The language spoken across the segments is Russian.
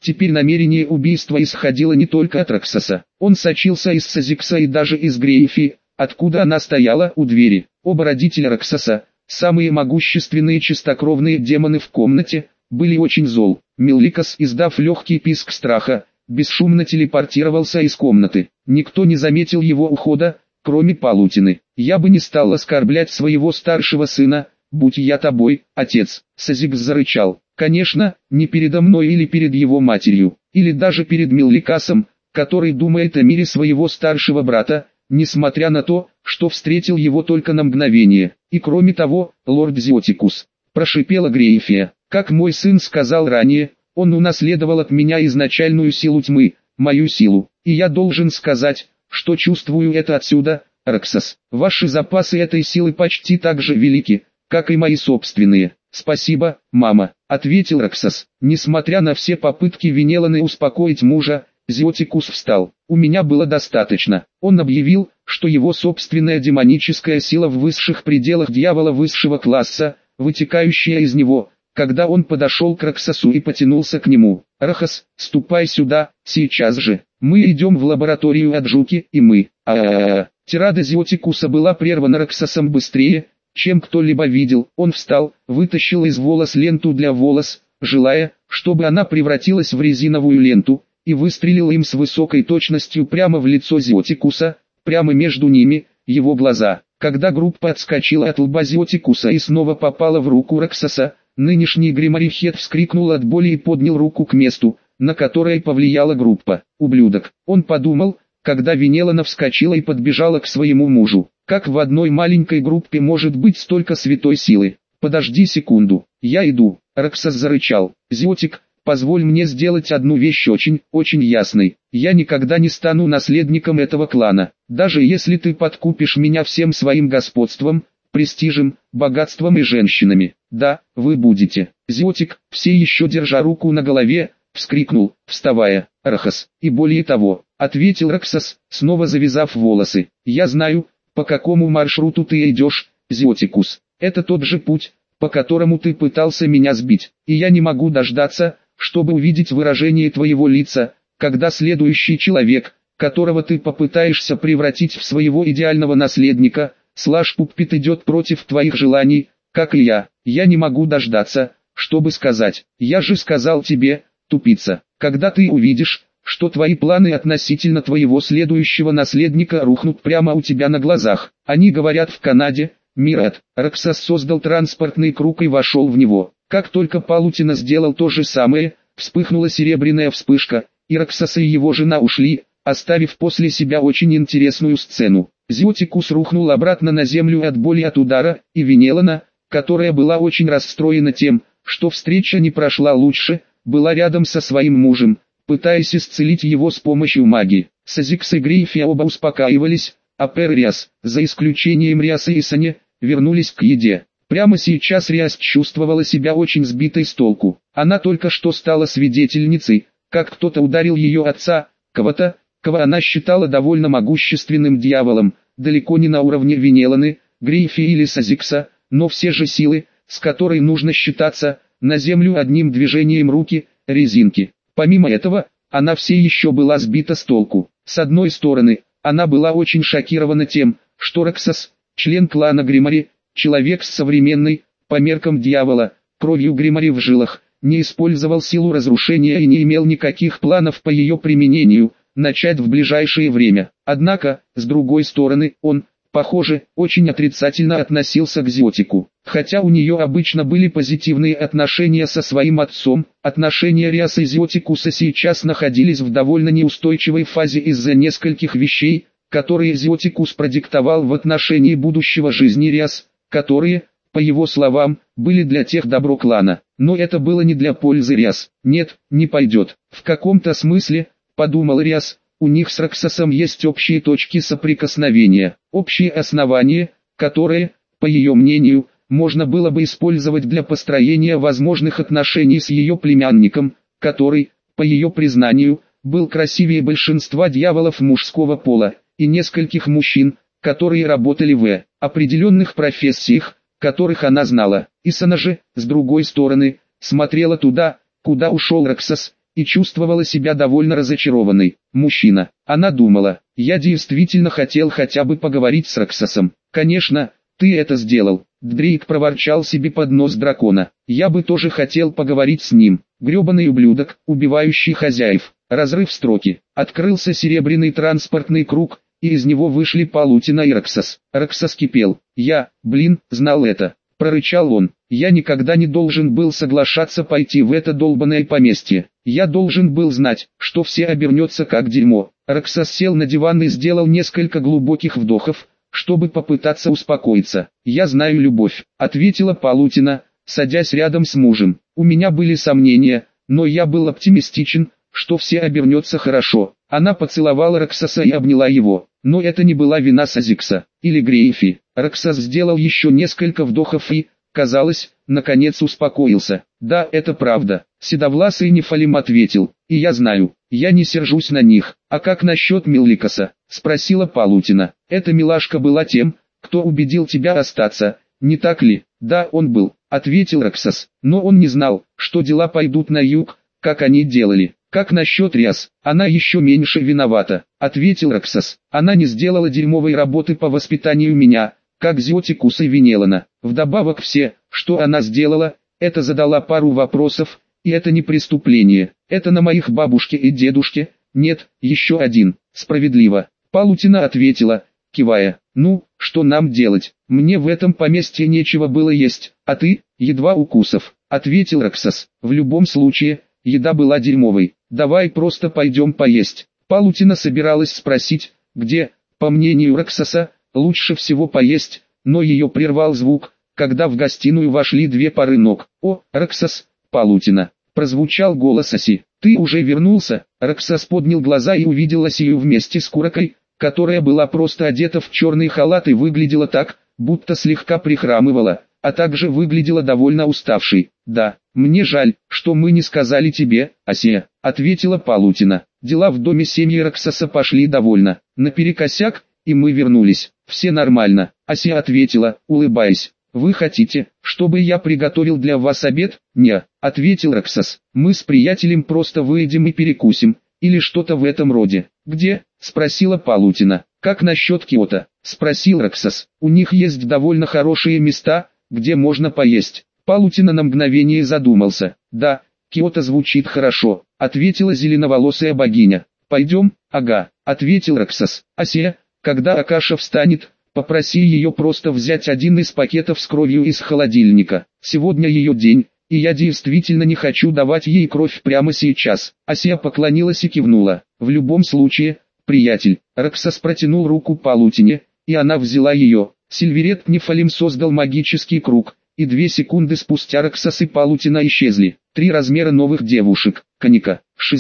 Теперь намерение убийства исходило не только от Роксоса. Он сочился из Сазикса и даже из Грейфи, откуда она стояла у двери. Оба родителя Роксоса, самые могущественные чистокровные демоны в комнате, были очень зол. Мелликос, издав легкий писк страха, бесшумно телепортировался из комнаты. Никто не заметил его ухода, кроме Палутины. «Я бы не стал оскорблять своего старшего сына, будь я тобой, отец», — Сазикс зарычал. «Конечно, не передо мной или перед его матерью, или даже перед Мелликасом, который думает о мире своего старшего брата, несмотря на то, что встретил его только на мгновение. И кроме того, лорд Зиотикус», — прошипела Грейфия, — «как мой сын сказал ранее, он унаследовал от меня изначальную силу тьмы, мою силу, и я должен сказать, что чувствую это отсюда, Роксос. Ваши запасы этой силы почти так же велики, как и мои собственные». «Спасибо, мама», — ответил Роксос. Несмотря на все попытки Венеланы успокоить мужа, Зиотикус встал. «У меня было достаточно». Он объявил, что его собственная демоническая сила в высших пределах дьявола высшего класса, вытекающая из него, когда он подошел к Роксосу и потянулся к нему. «Рохос, ступай сюда, сейчас же. Мы идем в лабораторию Аджуки, и мы...» Тирада Зиотикуса была прервана Роксосом быстрее, чем кто-либо видел. Он встал, вытащил из волос ленту для волос, желая, чтобы она превратилась в резиновую ленту, и выстрелил им с высокой точностью прямо в лицо Зиотикуса, прямо между ними, его глаза. Когда группа отскочила от лба Зиотикуса и снова попала в руку Роксоса, нынешний Гримарихет вскрикнул от боли и поднял руку к месту, на которое повлияла группа. «Ублюдок», он подумал, когда Венелана вскочила и подбежала к своему мужу. «Как в одной маленькой группе может быть столько святой силы? Подожди секунду, я иду». Роксос зарычал. «Зиотик, позволь мне сделать одну вещь очень ясной. Я никогда не стану наследником этого клана, даже если ты подкупишь меня всем своим господством, престижем, богатством и женщинами. Да, вы будете». Зиотик, все еще держа руку на голове, вскрикнул, вставая. «Рохос, и более того», — ответил Роксос, снова завязав волосы. «Я знаю, по какому маршруту ты идешь, Зиотикус. Это тот же путь, по которому ты пытался меня сбить, и я не могу дождаться, чтобы увидеть выражение твоего лица, когда следующий человек, которого ты попытаешься превратить в своего идеального наследника, Слаш-Пуппит идет против твоих желаний, как и я. Я не могу дождаться, чтобы сказать. Я же сказал тебе, тупица, когда ты увидишь, что твои планы относительно твоего следующего наследника рухнут прямо у тебя на глазах. Они говорят в Канаде, Мират». Роксос создал транспортный круг и вошел в него. Как только Палутина сделал то же самое, вспыхнула серебряная вспышка, и Роксос и его жена ушли, оставив после себя очень интересную сцену. Зиотикус рухнул обратно на землю от боли от удара, и Венелана, которая была очень расстроена тем, что встреча не прошла лучше, была рядом со своим мужем, пытаясь исцелить его с помощью магии. Сазикс и Грейфия оба успокаивались, а Риас, за исключением Риаса и Сани, вернулись к еде. Прямо сейчас Риас чувствовала себя очень сбитой с толку. Она только что стала свидетельницей, как кто-то ударил ее отца, кого-то, кого она считала довольно могущественным дьяволом, далеко не на уровне Венеланы, Грейфи или Сазикса, но все же силы, с которой нужно считаться, на землю одним движением руки, резинки. Помимо этого, она все еще была сбита с толку. С одной стороны, она была очень шокирована тем, что Роксос, член клана Гримари, человек с современной, по меркам дьявола, кровью Гримари в жилах, не использовал силу разрушения и не имел никаких планов по ее применению, начать в ближайшее время. Однако, с другой стороны, он, похоже, очень отрицательно относился к Зиотику. Хотя у нее обычно были позитивные отношения со своим отцом, отношения Риаса и Зиотикуса сейчас находились в довольно неустойчивой фазе из-за нескольких вещей, которые Зиотикус продиктовал в отношении будущего жизни Риас, которые, по его словам, были для тех добро клана. Но это было не для пользы Риас. «Нет, не пойдет. В каком-то смысле, — подумал Риас, — у них с Роксосом есть общие точки соприкосновения, общие основания, которые, по ее мнению, можно было бы использовать для построения возможных отношений с ее племянником, который, по ее признанию, был красивее большинства дьяволов мужского пола, и нескольких мужчин, которые работали в определенных профессиях, которых она знала. Исана же, с другой стороны, смотрела туда, куда ушел Роксос, и чувствовала себя довольно разочарованной. Мужчина. Она думала, я действительно хотел хотя бы поговорить с Роксосом. Конечно, ты это сделал. Дрейк проворчал себе под нос дракона. Я бы тоже хотел поговорить с ним. Гребаный ублюдок, убивающий хозяев. Разрыв строки. Открылся серебряный транспортный круг, и из него вышли Палутина и Роксос. Роксос кипел. Я, знал это. Прорычал он. Я никогда не должен был соглашаться пойти в это долбанное поместье. Я должен был знать, что все обернется как дерьмо. Роксос сел на диван и сделал несколько глубоких вдохов, чтобы попытаться успокоиться. «Я знаю любовь», — ответила Палутина, садясь рядом с мужем. «У меня были сомнения, но я был оптимистичен, что все обернется хорошо». Она поцеловала Роксоса и обняла его. Но это не была вина Сазикса или Грейфи. Роксос сделал еще несколько вдохов и, казалось, наконец успокоился. «Да, это правда», — седовласый Нефалим ответил. «И я знаю, я не сержусь на них». «А как насчет Милликаса?» — спросила Палутина. «Эта милашка была тем, кто убедил тебя остаться, не так ли?» «Да, он был», — ответил Роксос. «Но он не знал, что дела пойдут на юг, как они делали». «Как насчет Риас? Она еще меньше виновата», — ответил Роксос. «Она не сделала дерьмовой работы по воспитанию меня, как Зиотикус и Венелана. Вдобавок все, что она сделала, это задала пару вопросов, и это не преступление. Это на моих бабушке и дедушке. Нет, еще один. Справедливо». Палутина ответила, кивая. «Ну, что нам делать? Мне в этом поместье нечего было есть, а ты, едва укусов», — ответил Роксос. «В любом случае, еда была дерьмовой. Давай просто пойдем поесть». Палутина собиралась спросить, где, по мнению Роксоса, лучше всего поесть, но ее прервал звук, когда в гостиную вошли две пары ног. «О, Роксос, Палутина!» — прозвучал голос Аси. «Ты уже вернулся?» Роксос поднял глаза и увидел Асию вместе с Куракой, которая была просто одета в черный халат и выглядела так, будто слегка прихрамывала, а также выглядела довольно уставшей. «Да, мне жаль, что мы не сказали тебе, Асия», — ответила Палутина. «Дела в доме семьи Роксоса пошли довольно наперекосяк, и мы вернулись. Все нормально», — Асия ответила, улыбаясь. «Вы хотите, чтобы я приготовил для вас обед?» «Не», — ответил Роксос. «Мы с приятелем просто выйдем и перекусим, или что-то в этом роде». «Где?» — спросила Палутина. «Как насчет Киото?» — спросил Роксос. «У них есть довольно хорошие места, где можно поесть». Палутина на мгновение задумался. «Да, Киото звучит хорошо», — ответила зеленоволосая богиня. «Пойдем?» «Ага», — ответил Роксос. «Асия, когда Акаша встанет, попроси ее просто взять один из пакетов с кровью из холодильника. Сегодня ее день, и я действительно не хочу давать ей кровь прямо сейчас». Асия поклонилась и кивнула. «В любом случае, приятель». Роксос протянул руку Палутине, и она взяла ее. Сильверет Нефалим создал магический круг, и 2 секунды спустя Роксос и Палутина исчезли. 3 размера новых девушек. Каника.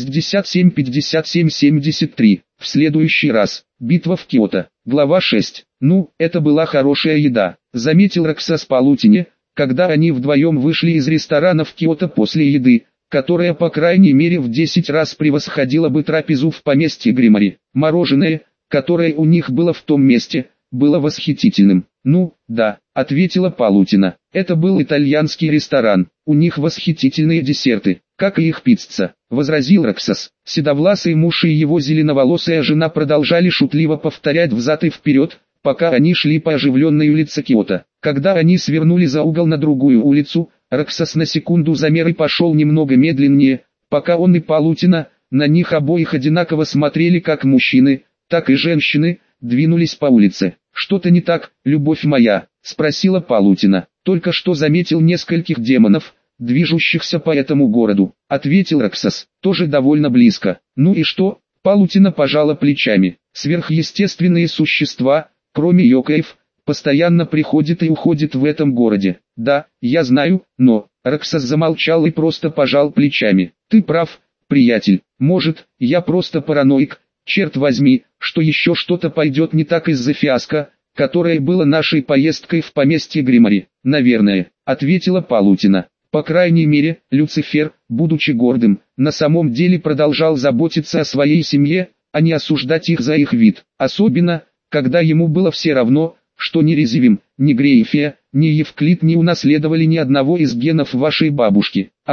67, 57, 73. В следующий раз. Битва в Киото. Глава 6. «Ну, это была хорошая еда», — заметил Роксос Палутине, когда они вдвоем вышли из ресторана в Киото после еды, которая по крайней мере в 10 раз превосходила бы трапезу в поместье Гримари. Мороженое, которое у них было в том месте, было восхитительным. «Ну, да», — ответила Палутина. «Это был итальянский ресторан. У них восхитительные десерты, как и их пицца», — возразил Роксос. Седовласый муж и его зеленоволосая жена продолжали шутливо повторять взад и вперед, пока они шли по оживленной улице Киото. Когда они свернули за угол на другую улицу, Роксос на секунду замер и пошел немного медленнее, пока он и Палутина, на них обоих одинаково смотрели как мужчины, так и женщины, двинулись по улице. «Что-то не так, любовь моя?» — спросила Палутина. «Только что заметил нескольких демонов, движущихся по этому городу», — ответил Роксос. «Тоже довольно близко». «Ну и что?» — Палутина пожала плечами. «Сверхъестественные существа, кроме йокаев, постоянно приходят и уходят в этом городе». «Да, я знаю, но...» Роксос замолчал и просто пожал плечами. «Ты прав, приятель. Может, я просто параноик. Черт возьми, что еще что-то пойдет не так из-за фиаско, которое было нашей поездкой в поместье Гримари». «Наверное», — ответила Палутина. По крайней мере, Люцифер, будучи гордым, на самом деле продолжал заботиться о своей семье, а не осуждать их за их вид. Особенно, когда ему было все равно, что ни Резивим, ни Грейфия, ни Евклид не унаследовали ни одного из генов вашей бабушки. «Ага», —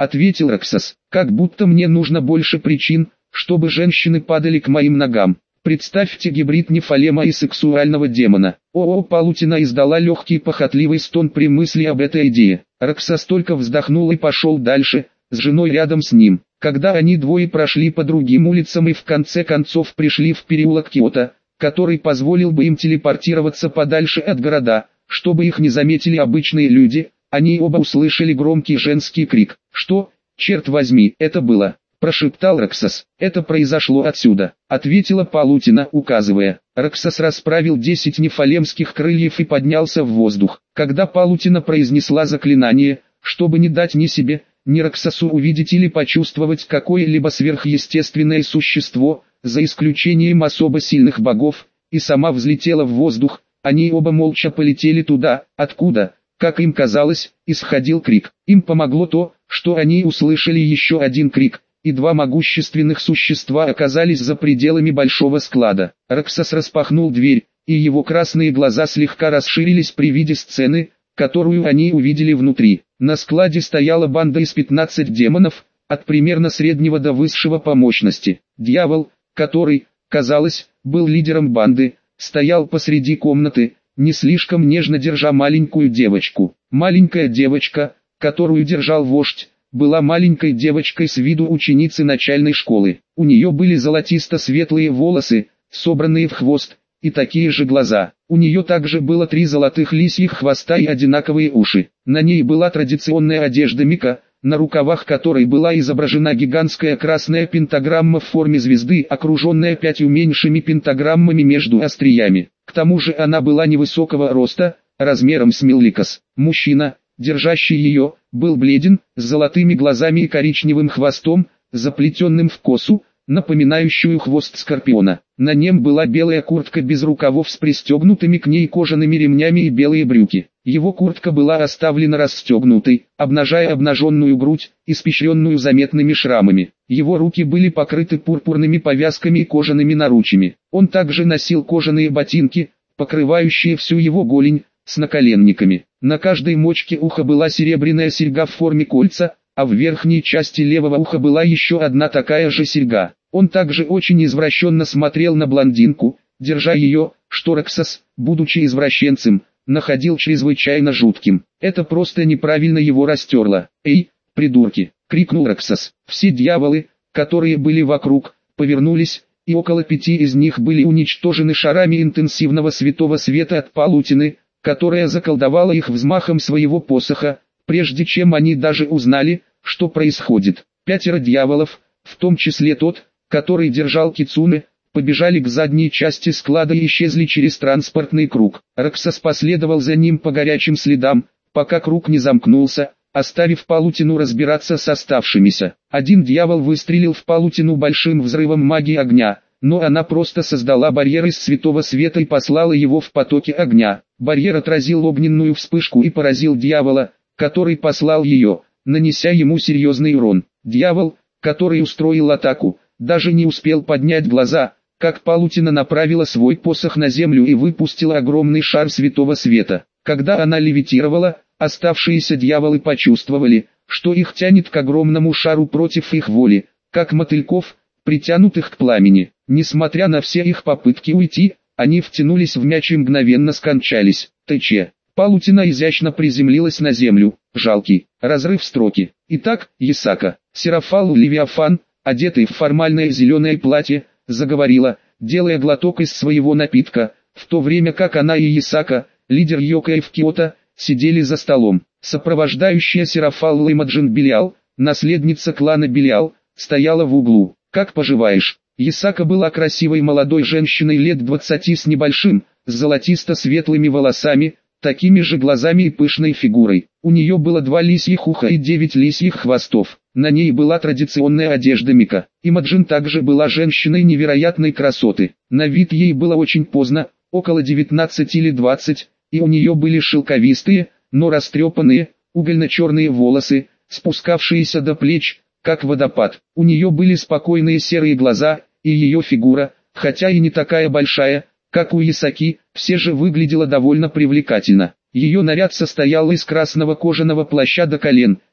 ответил Раксас. Как будто мне нужно больше причин, чтобы женщины падали к моим ногам. Представьте гибрид нефалема и сексуального демона. Палутина издала легкий похотливый стон при мысли об этой идее. Раксас только вздохнул и пошел дальше, с женой рядом с ним. Когда они двое прошли по другим улицам и в конце концов пришли в переулок Киото, который позволил бы им телепортироваться подальше от города, чтобы их не заметили обычные люди, они оба услышали громкий женский крик. «Что, черт возьми, это было?» – прошептал Раксас. «Это произошло отсюда», – ответила Палутина, указывая. Раксас расправил 10 нефалемских крыльев и поднялся в воздух. Когда Палутина произнесла заклинание, чтобы не дать ни себе, ни Раксасу увидеть или почувствовать какое-либо сверхъестественное существо, за исключением особо сильных богов, и сама взлетела в воздух, они оба молча полетели туда, откуда, как им казалось, исходил крик. Им помогло то, что они услышали еще один крик, и два могущественных существа оказались за пределами большого склада. Раксас распахнул дверь, и его красные глаза слегка расширились при виде сцены, которую они увидели внутри. На складе стояла банда из 15 демонов, от примерно среднего до высшего по мощности. Дьявол, который, казалось, был лидером банды, стоял посреди комнаты, не слишком нежно держа маленькую девочку. Маленькая девочка, которую держал вождь, была маленькой девочкой с виду ученицы начальной школы. У нее были золотисто-светлые волосы, собранные в хвост, и такие же глаза. У нее также было 3 золотых лисьих хвоста и одинаковые уши. На ней была традиционная одежда Мика, на рукавах которой была изображена гигантская красная пентаграмма в форме звезды, окруженная 5 меньшими пентаграммами между остриями. К тому же она была невысокого роста, размером с Милликас. Мужчина, держащий ее, был бледен, с золотыми глазами и коричневым хвостом, заплетенным в косу, напоминающую хвост скорпиона. На нем была белая куртка без рукавов с пристегнутыми к ней кожаными ремнями и белые брюки. Его куртка была оставлена расстегнутой, обнажая обнаженную грудь, испещренную заметными шрамами. Его руки были покрыты пурпурными повязками и кожаными наручами. Он также носил кожаные ботинки, покрывающие всю его голень, с наколенниками. На каждой мочке уха была серебряная серьга в форме кольца, а в верхней части левого уха была еще одна такая же серьга. Он также очень извращенно смотрел на блондинку, держа ее, что Раксас, будучи извращенцем, находил чрезвычайно жутким. Это просто неправильно его растерло. «Эй, придурки!» — крикнул Раксас. Все дьяволы, которые были вокруг, повернулись, и около 5 из них были уничтожены шарами интенсивного святого света от Палутины, которая заколдовала их взмахом своего посоха, прежде чем они даже узнали, что происходит. 5 дьяволов, в том числе тот, который держал Кицуне, побежали к задней части склада и исчезли через транспортный круг. Раксас последовал за ним по горячим следам, пока круг не замкнулся, оставив Палутину разбираться с оставшимися. Один дьявол выстрелил в Палутину большим взрывом магии огня, но она просто создала барьер из святого света и послала его в потоке огня. Барьер отразил огненную вспышку и поразил дьявола, который послал ее, нанеся ему серьезный урон. Дьявол, который устроил атаку, даже не успел поднять глаза, как Палутина направила свой посох на землю и выпустила огромный шар святого света. Когда она левитировала, оставшиеся дьяволы почувствовали, что их тянет к огромному шару против их воли, как мотыльков, притянутых к пламени. Несмотря на все их попытки уйти, они втянулись в мяч и мгновенно скончались. ТЧ. Палутина изящно приземлилась на землю. Жалкий разрыв строки. Итак, Ясака, Серафалу Левиафан, одетый в формальное зеленое платье, заговорила, делая глоток из своего напитка, в то время как она и Ясака, лидер Йокай в Киото, сидели за столом. Сопровождающая Серафалу Имаджин Белиал, наследница клана Белиал, стояла в углу. «Как поживаешь?» Ясака была красивой молодой женщиной лет 20 с небольшим, с золотисто-светлыми волосами, такими же глазами и пышной фигурой. У нее было 2 лисьих уха и 9 лисьих хвостов. На ней была традиционная одежда Мика. Имаджин также была женщиной невероятной красоты. На вид ей было очень поздно, около 19 или 20, и у нее были шелковистые, но растрепанные, угольно-черные волосы, спускавшиеся до плеч, как водопад. У нее были спокойные серые глаза, и ее фигура, хотя и не такая большая, как у Ясаки, все же выглядела довольно привлекательно. Ее наряд состоял из красного кожаного плаща до колен,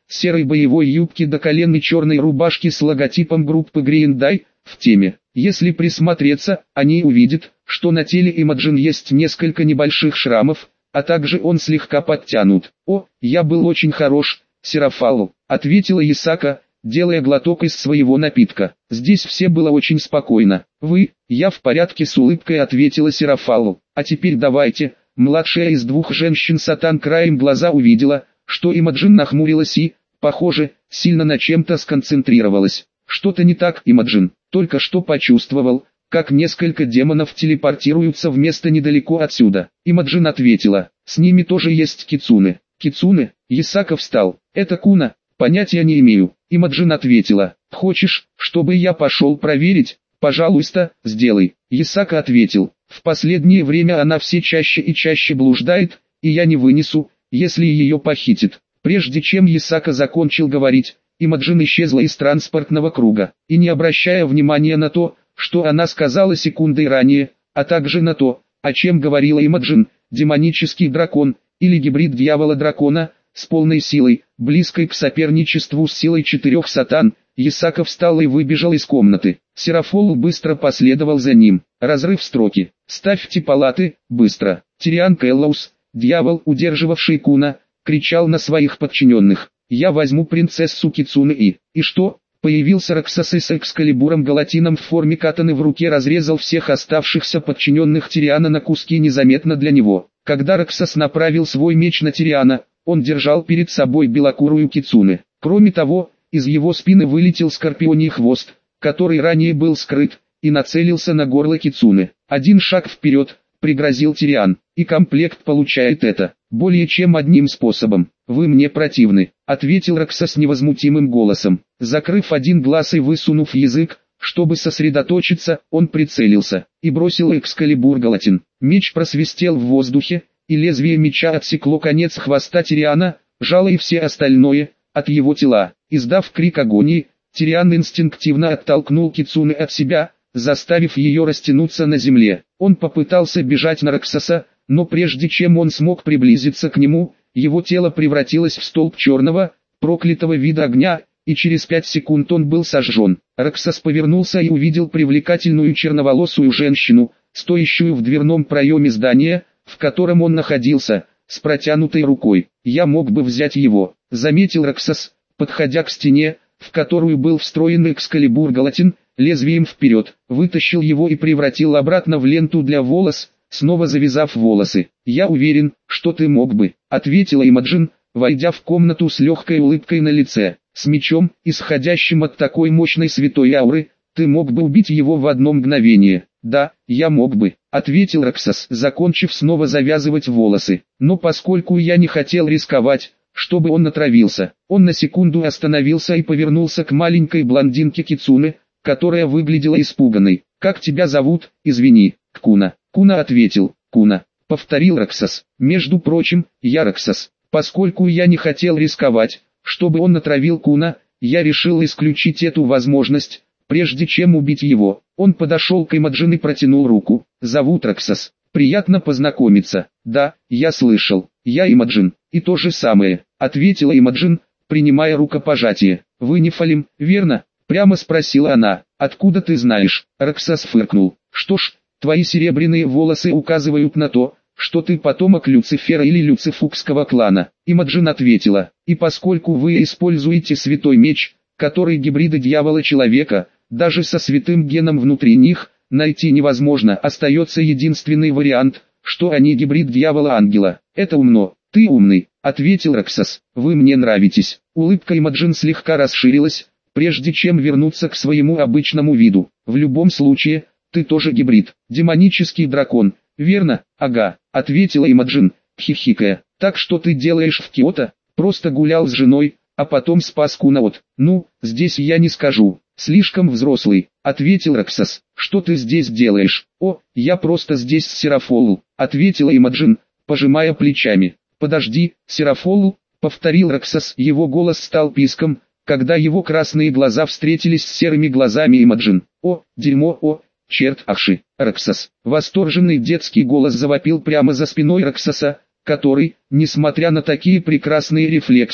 серой боевой юбке до колен и черной рубашке с логотипом группы Green Day, в теме. Если присмотреться, они увидят, что на теле Имаджин есть несколько небольших шрамов, а также он слегка подтянут. «О, я был очень хорош, Серафалу», — ответила Исака, делая глоток из своего напитка. «Здесь все было очень спокойно». «Я в порядке», — с улыбкой ответила Серафалу. «А теперь давайте». Младшая из двух женщин Сатан краем глаза увидела, что Имаджин нахмурилась и, похоже, сильно на чем-то сконцентрировалась. «Что-то не так, Имаджин. Только что почувствовал, как несколько демонов телепортируются в место недалеко отсюда». Имаджин ответила: «С ними тоже есть кицуне». «Кицуне?» Исака встал. «Это Куна?» «Понятия не имею». Имаджин ответила: «Хочешь, чтобы я пошел проверить?» «Пожалуйста, сделай». Исака ответил: «В последнее время она все чаще и чаще блуждает, и я не вынесу, если ее похитят». Прежде чем Исака закончил говорить, Имаджин исчезла из транспортного круга, и не обращая внимания на то, что она сказала секундой ранее, а также на то, о чем говорила Имаджин, демонический дракон, или гибрид дьявола-дракона, с полной силой, близкой к соперничеству с силой 4 сатан, Исака встал и выбежал из комнаты. Серафол быстро последовал за ним. Разрыв строки. «Ставьте палаты, быстро». Тириан Келлоус, дьявол, удерживавший Куна, кричал на своих подчиненных: «Я возьму принцессу Кицуне и что?» Появился Роксос с экскалибуром галатином в форме катаны в руке, разрезал всех оставшихся подчиненных Тириана на куски незаметно для него. Когда Роксос направил свой меч на Тириана, он держал перед собой белокурую Кицуне. Кроме того, из его спины вылетел скорпионий хвост, который ранее был скрыт, и нацелился на горло Кицуне. «Один шаг вперед», — пригрозил Тириан, — «и комплект получает это, более чем одним способом». «Вы мне противны», — ответил Роксос невозмутимым голосом. Закрыв один глаз и высунув язык, чтобы сосредоточиться, он прицелился и бросил экскалибур галатин. Меч просвистел в воздухе, и лезвие меча отсекло конец хвоста Тириана, жало и все остальное от его тела. Издав крик агонии, Тириан инстинктивно оттолкнул Кицуне от себя, заставив ее растянуться на земле. Он попытался бежать на Роксоса, но прежде чем он смог приблизиться к нему, его тело превратилось в столб черного, проклятого вида огня, и через 5 секунд он был сожжен. Роксос повернулся и увидел привлекательную черноволосую женщину, стоящую в дверном проеме здания, в котором он находился, с протянутой рукой. «Я мог бы взять его», — заметил Роксос, подходя к стене, в которую был встроен экскалибур галатин, лезвием вперед, вытащил его и превратил обратно в ленту для волос, снова завязав волосы. «Я уверен, что ты мог бы», — ответила Имаджин, войдя в комнату с легкой улыбкой на лице. «С мечом, исходящим от такой мощной святой ауры, ты мог бы убить его в одно мгновение». «Да, я мог бы», — ответил Роксос, закончив снова завязывать волосы. «Но поскольку я не хотел рисковать, чтобы он отравился». Он на секунду остановился и повернулся к маленькой блондинке Кицуне, которая выглядела испуганной. «Как тебя зовут, извини?» «Куна». «Куна», ответил. «Куна», — повторил Роксос. «Между прочим, я Роксос. Поскольку я не хотел рисковать, чтобы он отравил Куна, я решил исключить эту возможность, прежде чем убить его». Он подошел к Имаджин и протянул руку. «Зовут Роксос. Приятно познакомиться». «Да, я слышал. Я Имаджин». «И то же самое», — ответила Имаджин, принимая рукопожатие. «Вы Нефалим, верно?» — прямо спросила она. «Откуда ты знаешь?» Роксос фыркнул. «Что ж, твои серебряные волосы указывают на то, что ты потомок Люцифера или Люцифукского клана». Имаджин ответила: «И поскольку вы используете святой меч, который гибриды дьявола-человека, даже со святым геном внутри них, найти невозможно, остается единственный вариант, что они гибрид дьявола-ангела». «Это умно». «Ты умный», — ответил Роксос. «Вы мне нравитесь». Улыбка Имаджин слегка расширилась, прежде чем вернуться к своему обычному виду. «В любом случае, ты тоже гибрид. Демонический дракон, верно?» «Ага», — ответила Имаджин, хихикая. «Так что ты делаешь в Киото?» «Просто гулял с женой, а потом спас Куна от...» «Ну, здесь я не скажу. Слишком взрослый», — ответил Роксос. «Что ты здесь делаешь?» «О, я просто здесь с Серафолу», — ответила Имаджин, пожимая плечами. «Подожди, Серафолу», — повторил Роксос. Его голос стал писком, когда его красные глаза встретились с серыми глазами Имаджин. «О, дерьмо, о, черт, ахши, Роксос!» Восторженный детский голос завопил прямо за спиной Роксоса, который, несмотря на такие прекрасные рефлексы,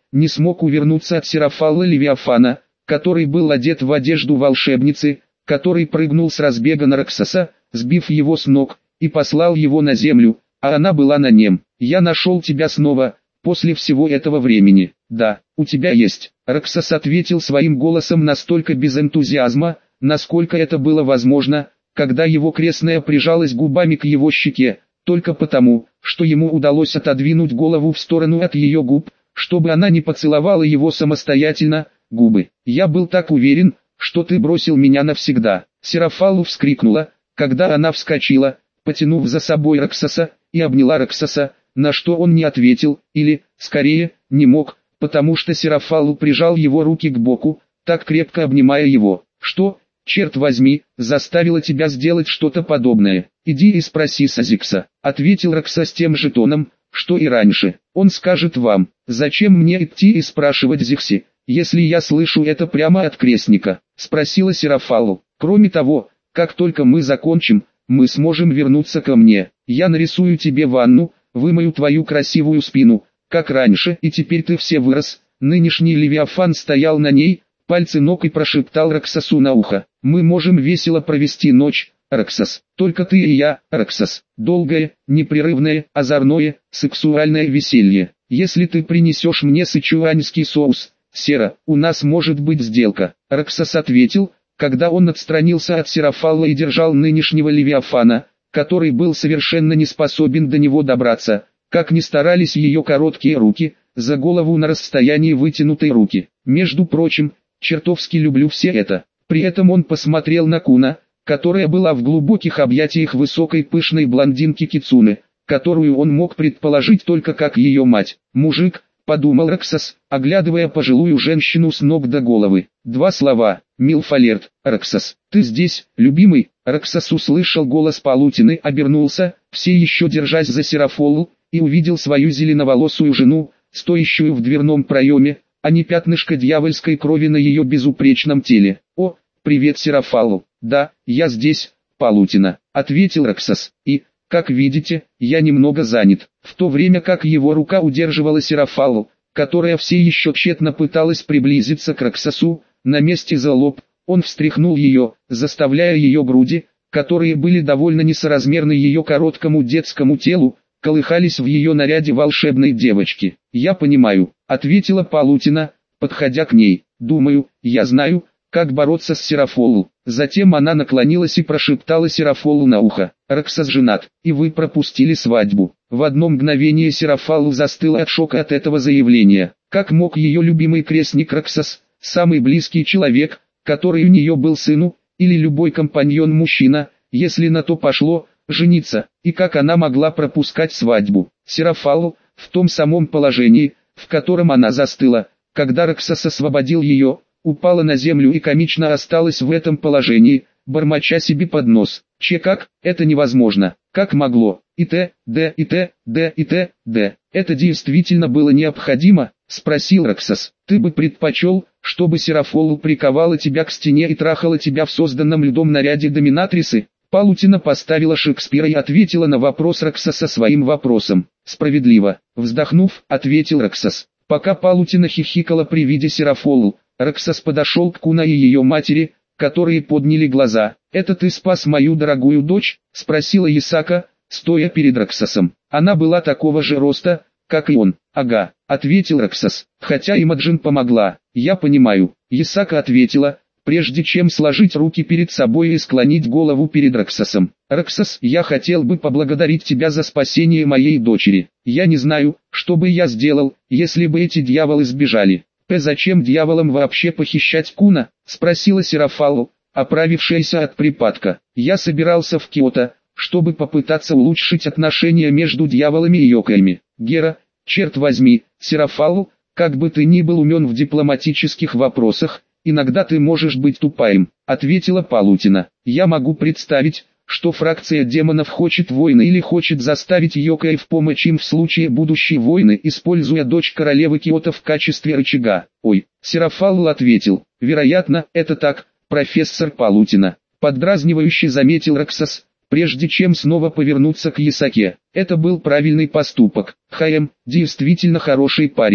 не смог увернуться от Серафалла Левиафана, который был одет в одежду волшебницы, который прыгнул с разбега на Роксоса, сбив его с ног, и послал его на землю, а она была на нем. «Я нашел тебя снова, после всего этого времени». «Да, у тебя есть». Роксос ответил своим голосом настолько без энтузиазма, насколько это было возможно, когда его крестная прижалась губами к его щеке, только потому, что ему удалось отодвинуть голову в сторону от ее губ, чтобы она не поцеловала его самостоятельно, губы. «Я был так уверен, что ты бросил меня навсегда». Серафаллу вскрикнула, когда она вскочила, потянув за собой Роксоса, и обняла Роксоса, на что он не ответил, или, скорее, не мог, потому что Серафаллу прижал его руки к боку, так крепко обнимая его. «Что, черт возьми, заставило тебя сделать что-то подобное? Иди и спроси Сазикса», — ответил Роксос тем же тоном, что и раньше. «Он скажет вам, зачем мне идти и спрашивать Зикси, если я слышу это прямо от крестника?» — спросила Серафаллу. «Кроме того, как только мы закончим, мы сможем вернуться ко мне. Я нарисую тебе ванну, вымою твою красивую спину, как раньше, и теперь ты все вырос». Нынешний Левиафан стоял на ней, пальцы ног, и прошептал Роксосу на ухо: «Мы можем весело провести ночь, Роксос, только ты и я, Роксос. Долгое, непрерывное, озорное, сексуальное веселье. Если ты принесешь мне сычуаньский соус, Сера, у нас может быть сделка». Роксос ответил, когда он отстранился от Серафалла и держал нынешнего Левиафана, который был совершенно не способен до него добраться, как ни старались ее короткие руки, за голову на расстоянии вытянутой руки. «Между прочим, чертовски люблю все это». При этом он посмотрел на Куна, которая была в глубоких объятиях высокой пышной блондинки Кицуны, которую он мог предположить только как ее мать. «Мужик», — подумал Роксос, оглядывая пожилую женщину с ног до головы. Два слова: «Милфалерт». «Роксос, ты здесь, любимый?» Роксос услышал голос Палутины, обернулся, все еще держась за Серафолу, и увидел свою зеленоволосую жену, стоящую в дверном проеме, а не пятнышко дьявольской крови на ее безупречном теле. «О, привет, Серафалу». «Да, я здесь, Палутина», — ответил Роксос, «и, как видите, я немного занят». В то время как его рука удерживала Серафалу, которая все еще тщетно пыталась приблизиться к Роксосу, на месте за лоб, он встряхнул ее, заставляя ее груди, которые были довольно несоразмерны ее короткому детскому телу, колыхались в ее наряде волшебной девочки. «Я понимаю», — ответила Палутина, подходя к ней. «Думаю, я знаю, как бороться с Серафолу». Затем она наклонилась и прошептала Серафолу на ухо: «Роксос женат, и вы пропустили свадьбу». В одно мгновение Серафалу застыла от шока от этого заявления. Как мог ее любимый крестник Роксос, самый близкий человек, который у нее был сыну, или любой компаньон-мужчина, если на то пошло, жениться, и как она могла пропускать свадьбу? Серафалу, в том самом положении, в котором она застыла, когда Роксос освободил ее, упала на землю и комично осталась в этом положении, бормоча себе под нос: как, это невозможно, как могло, и т.д. и т.д. и т.д. Это действительно было необходимо?» — спросил Роксос. «Ты бы предпочел, чтобы Серафолу приковала тебя к стене и трахала тебя в созданном льдом наряде доминатрисы?» Палутина поставила Шекспира и ответила на вопрос Роксоса своим вопросом. «Справедливо», — вздохнув, ответил Роксос. Пока Палутина хихикала при виде Серафолу, Роксос подошел к Куна и ее матери, которые подняли глаза. «Это ты спас мою дорогую дочь?» — спросила Исака, стоя перед Роксосом. Она была такого же роста, как и он. «Ага», — ответил Роксос, «хотя Имаджин помогла». «Я понимаю», — Исака ответила, прежде чем сложить руки перед собой и склонить голову перед Роксосом. «Роксос, я хотел бы поблагодарить тебя за спасение моей дочери. Я не знаю, что бы я сделал, если бы эти дьяволы сбежали». «Зачем дьяволам вообще похищать Куна?» — спросила Серафалу, оправившаяся от припадка. «Я собирался в Киото, чтобы попытаться улучшить отношения между дьяволами и йокаями. Гера, черт возьми, Серафалу, как бы ты ни был умен в дипломатических вопросах, иногда ты можешь быть тупаем», — ответила Палутина. «Я могу представить, что фракция демонов хочет войны или хочет заставить йокаев помочь им в случае будущей войны, используя дочь королевы Киото в качестве рычага». «Ой», — Серафалу ответил, «вероятно, это так, профессор Палутина», — поддразнивающе заметил Роксос, прежде чем снова повернуться к Исаке. «Это был правильный поступок. Хаем, действительно хороший парень».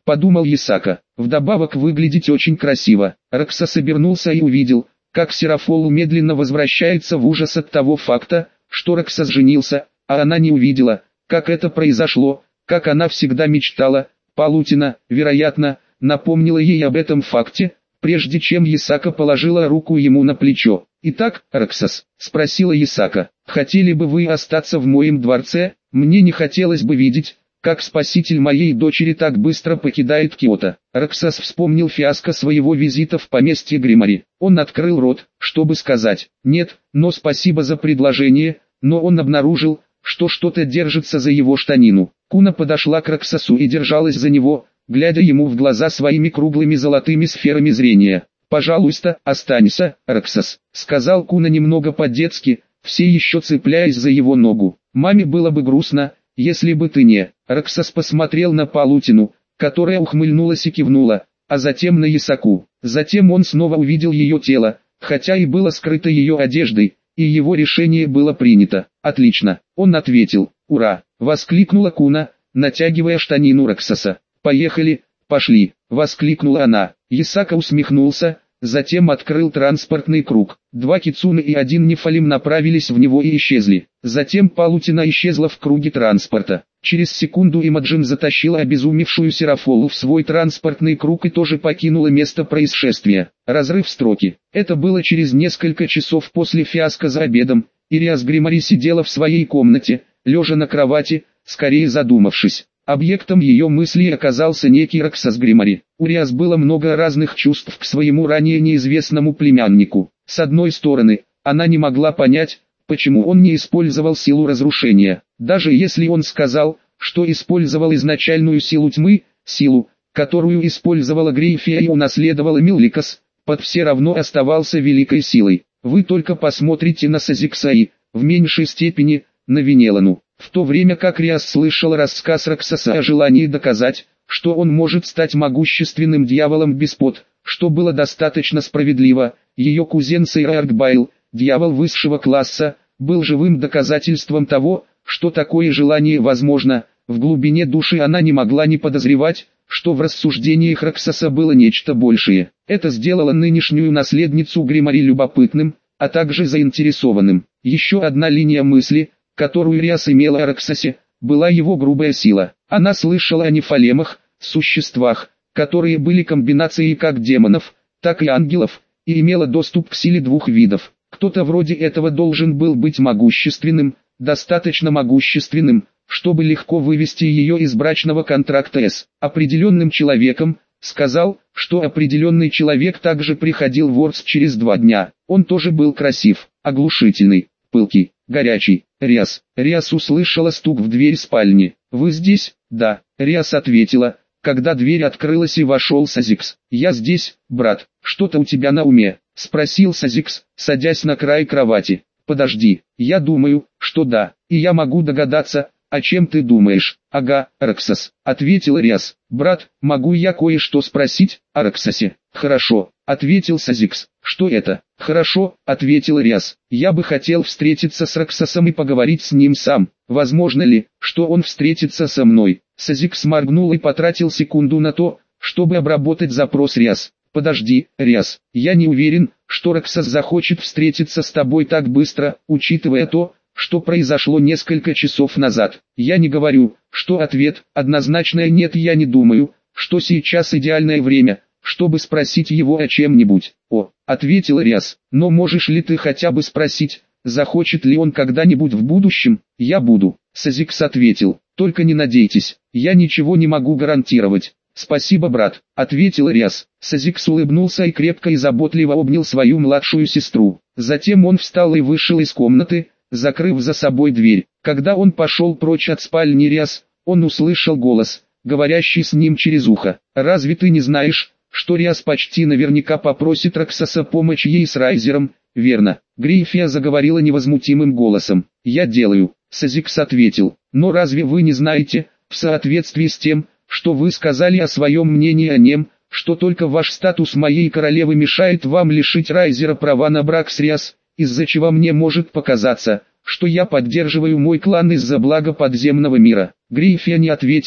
подумал Ясака. Вдобавок выглядеть очень красиво. Раксас обернулся и увидел, как Серафолу медленно возвращается в ужас от того факта, что Раксас женился, а она не увидела, как это произошло, как она всегда мечтала. Палутина, вероятно, напомнила ей об этом факте, прежде чем Ясака положила руку ему на плечо. «Итак, Раксас», — спросила Ясака, — «хотели бы вы остаться в моем дворце? Мне не хотелось бы видеть, как спаситель моей дочери так быстро покидает Киото». Раксас вспомнил фиаско своего визита в поместье Гримари. Он открыл рот, чтобы сказать «нет, но спасибо за предложение», но он обнаружил, что что-то держится за его штанину. Куна подошла к Раксасу и держалась за него, глядя ему в глаза своими круглыми золотыми сферами зрения. «Пожалуйста, останься, Раксас», — сказал Куна немного по-детски, все еще цепляясь за его ногу. «Маме было бы грустно, если бы ты не...» Раксас посмотрел на Палутину, которая ухмыльнулась и кивнула, а затем на Ясаку. Затем он снова увидел ее тело, хотя и было скрыто ее одеждой, и его решение было принято. «Отлично», — он ответил. «Ура!» — воскликнула Куна, натягивая штанину Раксаса. «Поехали, пошли!» — воскликнула она. Ясака усмехнулся, затем открыл транспортный круг. 2 кицуны и 1 нефалим направились в него и исчезли. Затем Палутина исчезла в круге транспорта. Через секунду Имаджин затащила обезумевшую Серафолу в свой транспортный круг и тоже покинула место происшествия. Разрыв строки. Это было через несколько часов после фиаско за обедом. Ириас Гримари сидела в своей комнате, лежа на кровати, скорее задумавшись. Объектом ее мыслей оказался некий Раксас Гримари. У Риас было много разных чувств к своему ранее неизвестному племяннику. С одной стороны, она не могла понять, почему он не использовал силу разрушения. Даже если он сказал, что использовал изначальную силу тьмы, силу, которую использовала Грейфия и унаследовала Милликас, под все равно оставался великой силой. Вы только посмотрите на Сазикса и, в меньшей степени, на Венелану. В то время как Риас слышал рассказ Раксаса о желании доказать, что он может стать могущественным дьяволом без под, что было достаточно справедливо, ее кузен Сейра Аркбайл, дьявол высшего класса, был живым доказательством того, что такое желание возможно. В глубине души она не могла не подозревать, что в рассуждениях Раксаса было нечто большее. Это сделало нынешнюю наследницу Гримари любопытным, а также заинтересованным. Еще одна линия мысли, которую Риас имела о Раксасе, была его грубая сила. Она слышала о нефалемах, существах, которые были комбинацией как демонов, так и ангелов, и имела доступ к силе 2 видов. Кто-то вроде этого должен был быть могущественным, достаточно могущественным, чтобы легко вывести ее из брачного контракта с определенным человеком. Сказал, что определенный человек также приходил в Ордс через 2 дня. Он тоже был красив, оглушительный, пылкий, горячий. Риас услышала стук в дверь спальни. «Вы здесь?» «Да», Риас ответила, когда дверь открылась и вошел Сазикс. «Я здесь, брат. Что-то у тебя на уме?» — спросил Сазикс, садясь на край кровати. «Подожди, я думаю, что да, и я могу догадаться, о чем ты думаешь». «Ага, Раксас», — ответил Риас. «Брат, могу я кое-что спросить о Раксасе?» «Хорошо», — ответил Сазикс. «Что это?» «Хорошо», — ответил Риас. «Я бы хотел встретиться с Раксасом и поговорить с ним сам. Возможно ли, что он встретится со мной?» Сазикс моргнул и потратил секунду на то, чтобы обработать запрос Риас. «Подожди, Риас, я не уверен, что Раксас захочет встретиться с тобой так быстро, учитывая то, что произошло несколько часов назад. Я не говорю, что ответ однозначное нет, я не думаю, что сейчас идеальное время, чтобы спросить его о чем-нибудь». «О», — ответил Риас, — «но можешь ли ты хотя бы спросить, захочет ли он когда-нибудь в будущем?» «Я буду», — Сазикс ответил, — «только не надейтесь, я ничего не могу гарантировать». «Спасибо, брат», — ответил Риас. Сазикс улыбнулся и крепко и заботливо обнял свою младшую сестру. Затем он встал и вышел из комнаты, закрыв за собой дверь. Когда он пошел прочь от спальни Риас, он услышал голос, говорящий с ним через ухо. «Разве ты не знаешь, что Риас почти наверняка попросит Раксаса помочь ей с Райзером, верно?» Грейфия заговорила невозмутимым голосом. «Я делаю», — Сазикс ответил. «Но разве вы не знаете, в соответствии с тем, что вы сказали о своем мнении о нем, что только ваш статус моей королевы мешает вам лишить Райзера права на брак с Риас, из-за чего мне может показаться, что я поддерживаю мой клан из-за блага подземного мира?» Грейфия не ответила,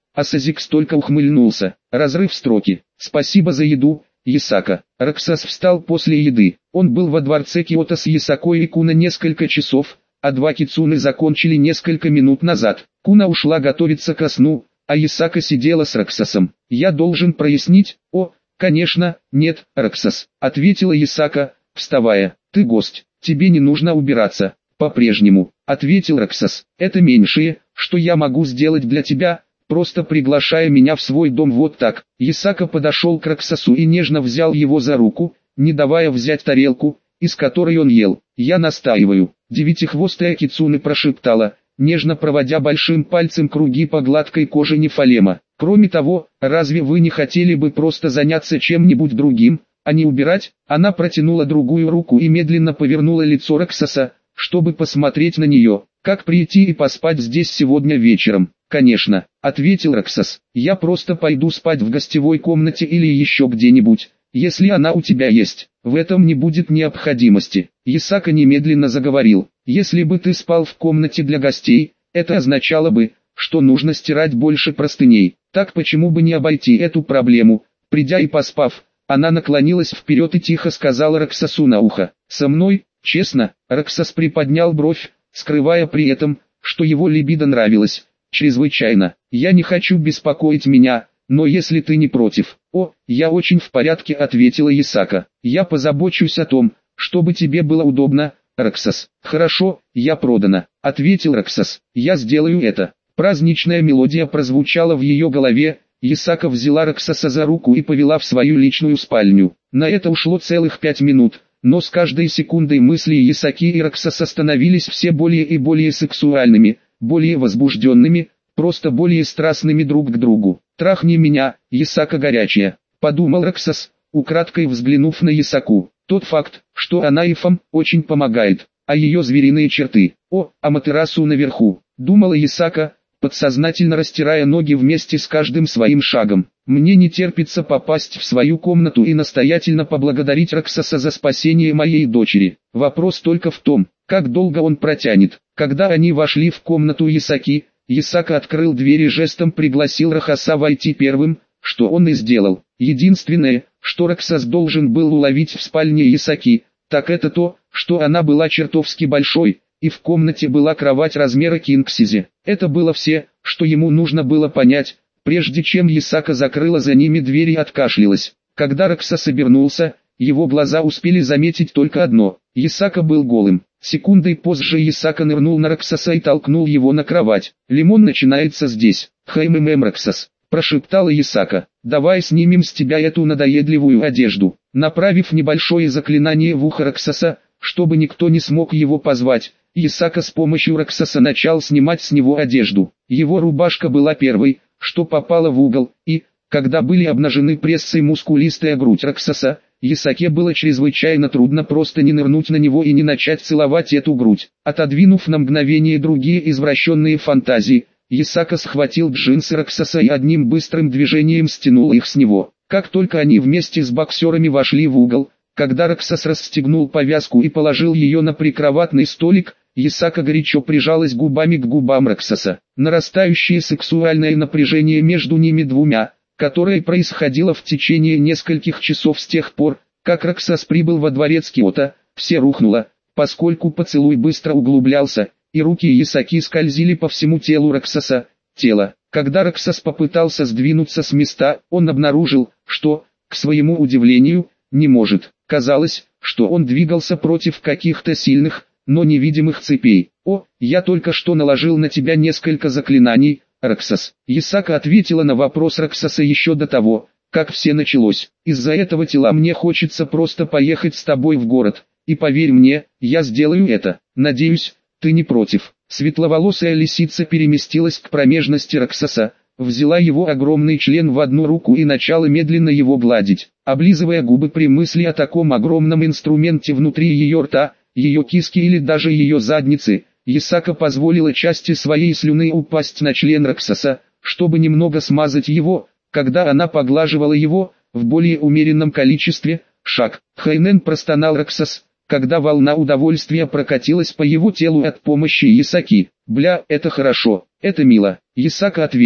а Сазикс только ухмыльнулся. Разрыв строки. Спасибо за еду, Ясака. Раксас встал после еды. Он был во дворце Киото с Ясако и Куна несколько часов, а два кицуны закончили несколько минут назад. Куна ушла готовиться ко сну, а Ясака сидела с Раксасом. «Я должен прояснить?» «О, конечно, нет, Раксас», — ответила Ясака, вставая. «Ты гость, тебе не нужно убираться». «По-прежнему», — ответил Раксас. «Это меньшее, что я могу сделать для тебя, просто приглашая меня в свой дом вот так». Ясака подошел к Раксасу и нежно взял его за руку, не давая взять тарелку, из которой он ел. «Я настаиваю», — девятихвостая кицуне прошептала, нежно проводя большим пальцем круги по гладкой коже Нефалема. «Кроме того, разве вы не хотели бы просто заняться чем-нибудь другим, а не убирать?» Она протянула другую руку и медленно повернула лицо Раксаса, чтобы посмотреть на нее. «Как прийти и поспать здесь сегодня вечером?» «Конечно», — ответил Раксас. «Я просто пойду спать в гостевой комнате или еще где-нибудь, если она у тебя есть. В этом не будет необходимости». Ясака немедленно заговорил. «Если бы ты спал в комнате для гостей, это означало бы, что нужно стирать больше простыней. Так почему бы не обойти эту проблему?» Придя и поспав, она наклонилась вперед и тихо сказала Раксасу на ухо: «Со мной, честно?» Раксас приподнял бровь, скрывая при этом, что его либидо нравилось чрезвычайно. «Я не хочу беспокоить меня, но если ты не против...» «О, я очень в порядке», — ответила Ясака. «Я позабочусь о том, чтобы тебе было удобно, Раксас». «Хорошо, я продана», — ответил Раксас. «Я сделаю это». Праздничная мелодия прозвучала в ее голове. Ясака взяла Раксаса за руку и повела в свою личную спальню. На это ушло целых 5 минут, но с каждой секундой мысли Ясаки и Раксаса становились все более и более сексуальными, более возбужденными, просто более страстными друг к другу. «Трахни меня, Ясака горячая», — подумал Раксас, украдкой взглянув на Ясаку. Тот факт, что она Ифам, очень помогает, а ее звериные черты. «О, Аматерасу наверху», — думала Ясака, подсознательно растирая ноги вместе с каждым своим шагом. «Мне не терпится попасть в свою комнату и настоятельно поблагодарить Раксаса за спасение моей дочери. Вопрос только в том, как долго он протянет». Когда они вошли в комнату Ясаки, Ясака открыл дверь и жестом пригласил Раксаса войти первым, что он и сделал. Единственное, что Раксас должен был уловить в спальне Ясаки, так это то, что она была чертовски большой, и в комнате была кровать размера кинг-сайза. Это было все, что ему нужно было понять, прежде чем Ясака закрыла за ними дверь и откашлялась. Когда Раксас обернулся, его глаза успели заметить только одно: Ясака был голым. Секундой позже Ясака нырнул на Раксаса и толкнул его на кровать. «Лимон начинается здесь, Раксас», — прошептала Ясака. «Давай снимем с тебя эту надоедливую одежду». Направив небольшое заклинание в ухо Раксаса, чтобы никто не смог его позвать, Ясака с помощью Раксаса начал снимать с него одежду. Его рубашка была первой, что попала в угол, и, когда были обнажены пресс и мускулистая грудь Раксаса, Ясаке было чрезвычайно трудно просто не нырнуть на него и не начать целовать эту грудь. Отодвинув на мгновение другие извращенные фантазии, Ясака схватил джинсы Раксаса и одним быстрым движением стянул их с него. Как только они вместе с боксерами вошли в угол, когда Раксас расстегнул повязку и положил ее на прикроватный столик, Ясака горячо прижалась губами к губам Раксаса. Нарастающее сексуальное напряжение между ними двумя, которое происходило в течение нескольких часов с тех пор, как Раксас прибыл во дворец Киото, все рухнуло, поскольку поцелуй быстро углублялся, и руки Ясаки скользили по всему телу Раксаса. Когда Раксас попытался сдвинуться с места, он обнаружил, что, к своему удивлению, не может. Казалось, что он двигался против каких-то сильных, но невидимых цепей. «О, я только что наложил на тебя несколько заклинаний, Раксас». Ясака ответила на вопрос Раксаса еще до того, как все началось. «Из-за этого тела мне хочется просто поехать с тобой в город, и поверь мне, я сделаю это. Надеюсь, ты не против». Светловолосая лисица переместилась к промежности Раксаса, взяла его огромный член в одну руку и начала медленно его гладить, облизывая губы при мысли о таком огромном инструменте внутри ее рта, ее киски или даже ее задницы. Ясака позволила части своей слюны упасть на член Раксаса, чтобы немного смазать его, когда она поглаживала его, в более умеренном количестве. «Шаг!» Хайнен простонал Раксас, когда волна удовольствия прокатилась по его телу от помощи Ясаки. «Бля, это хорошо, это мило», Ясака ответил.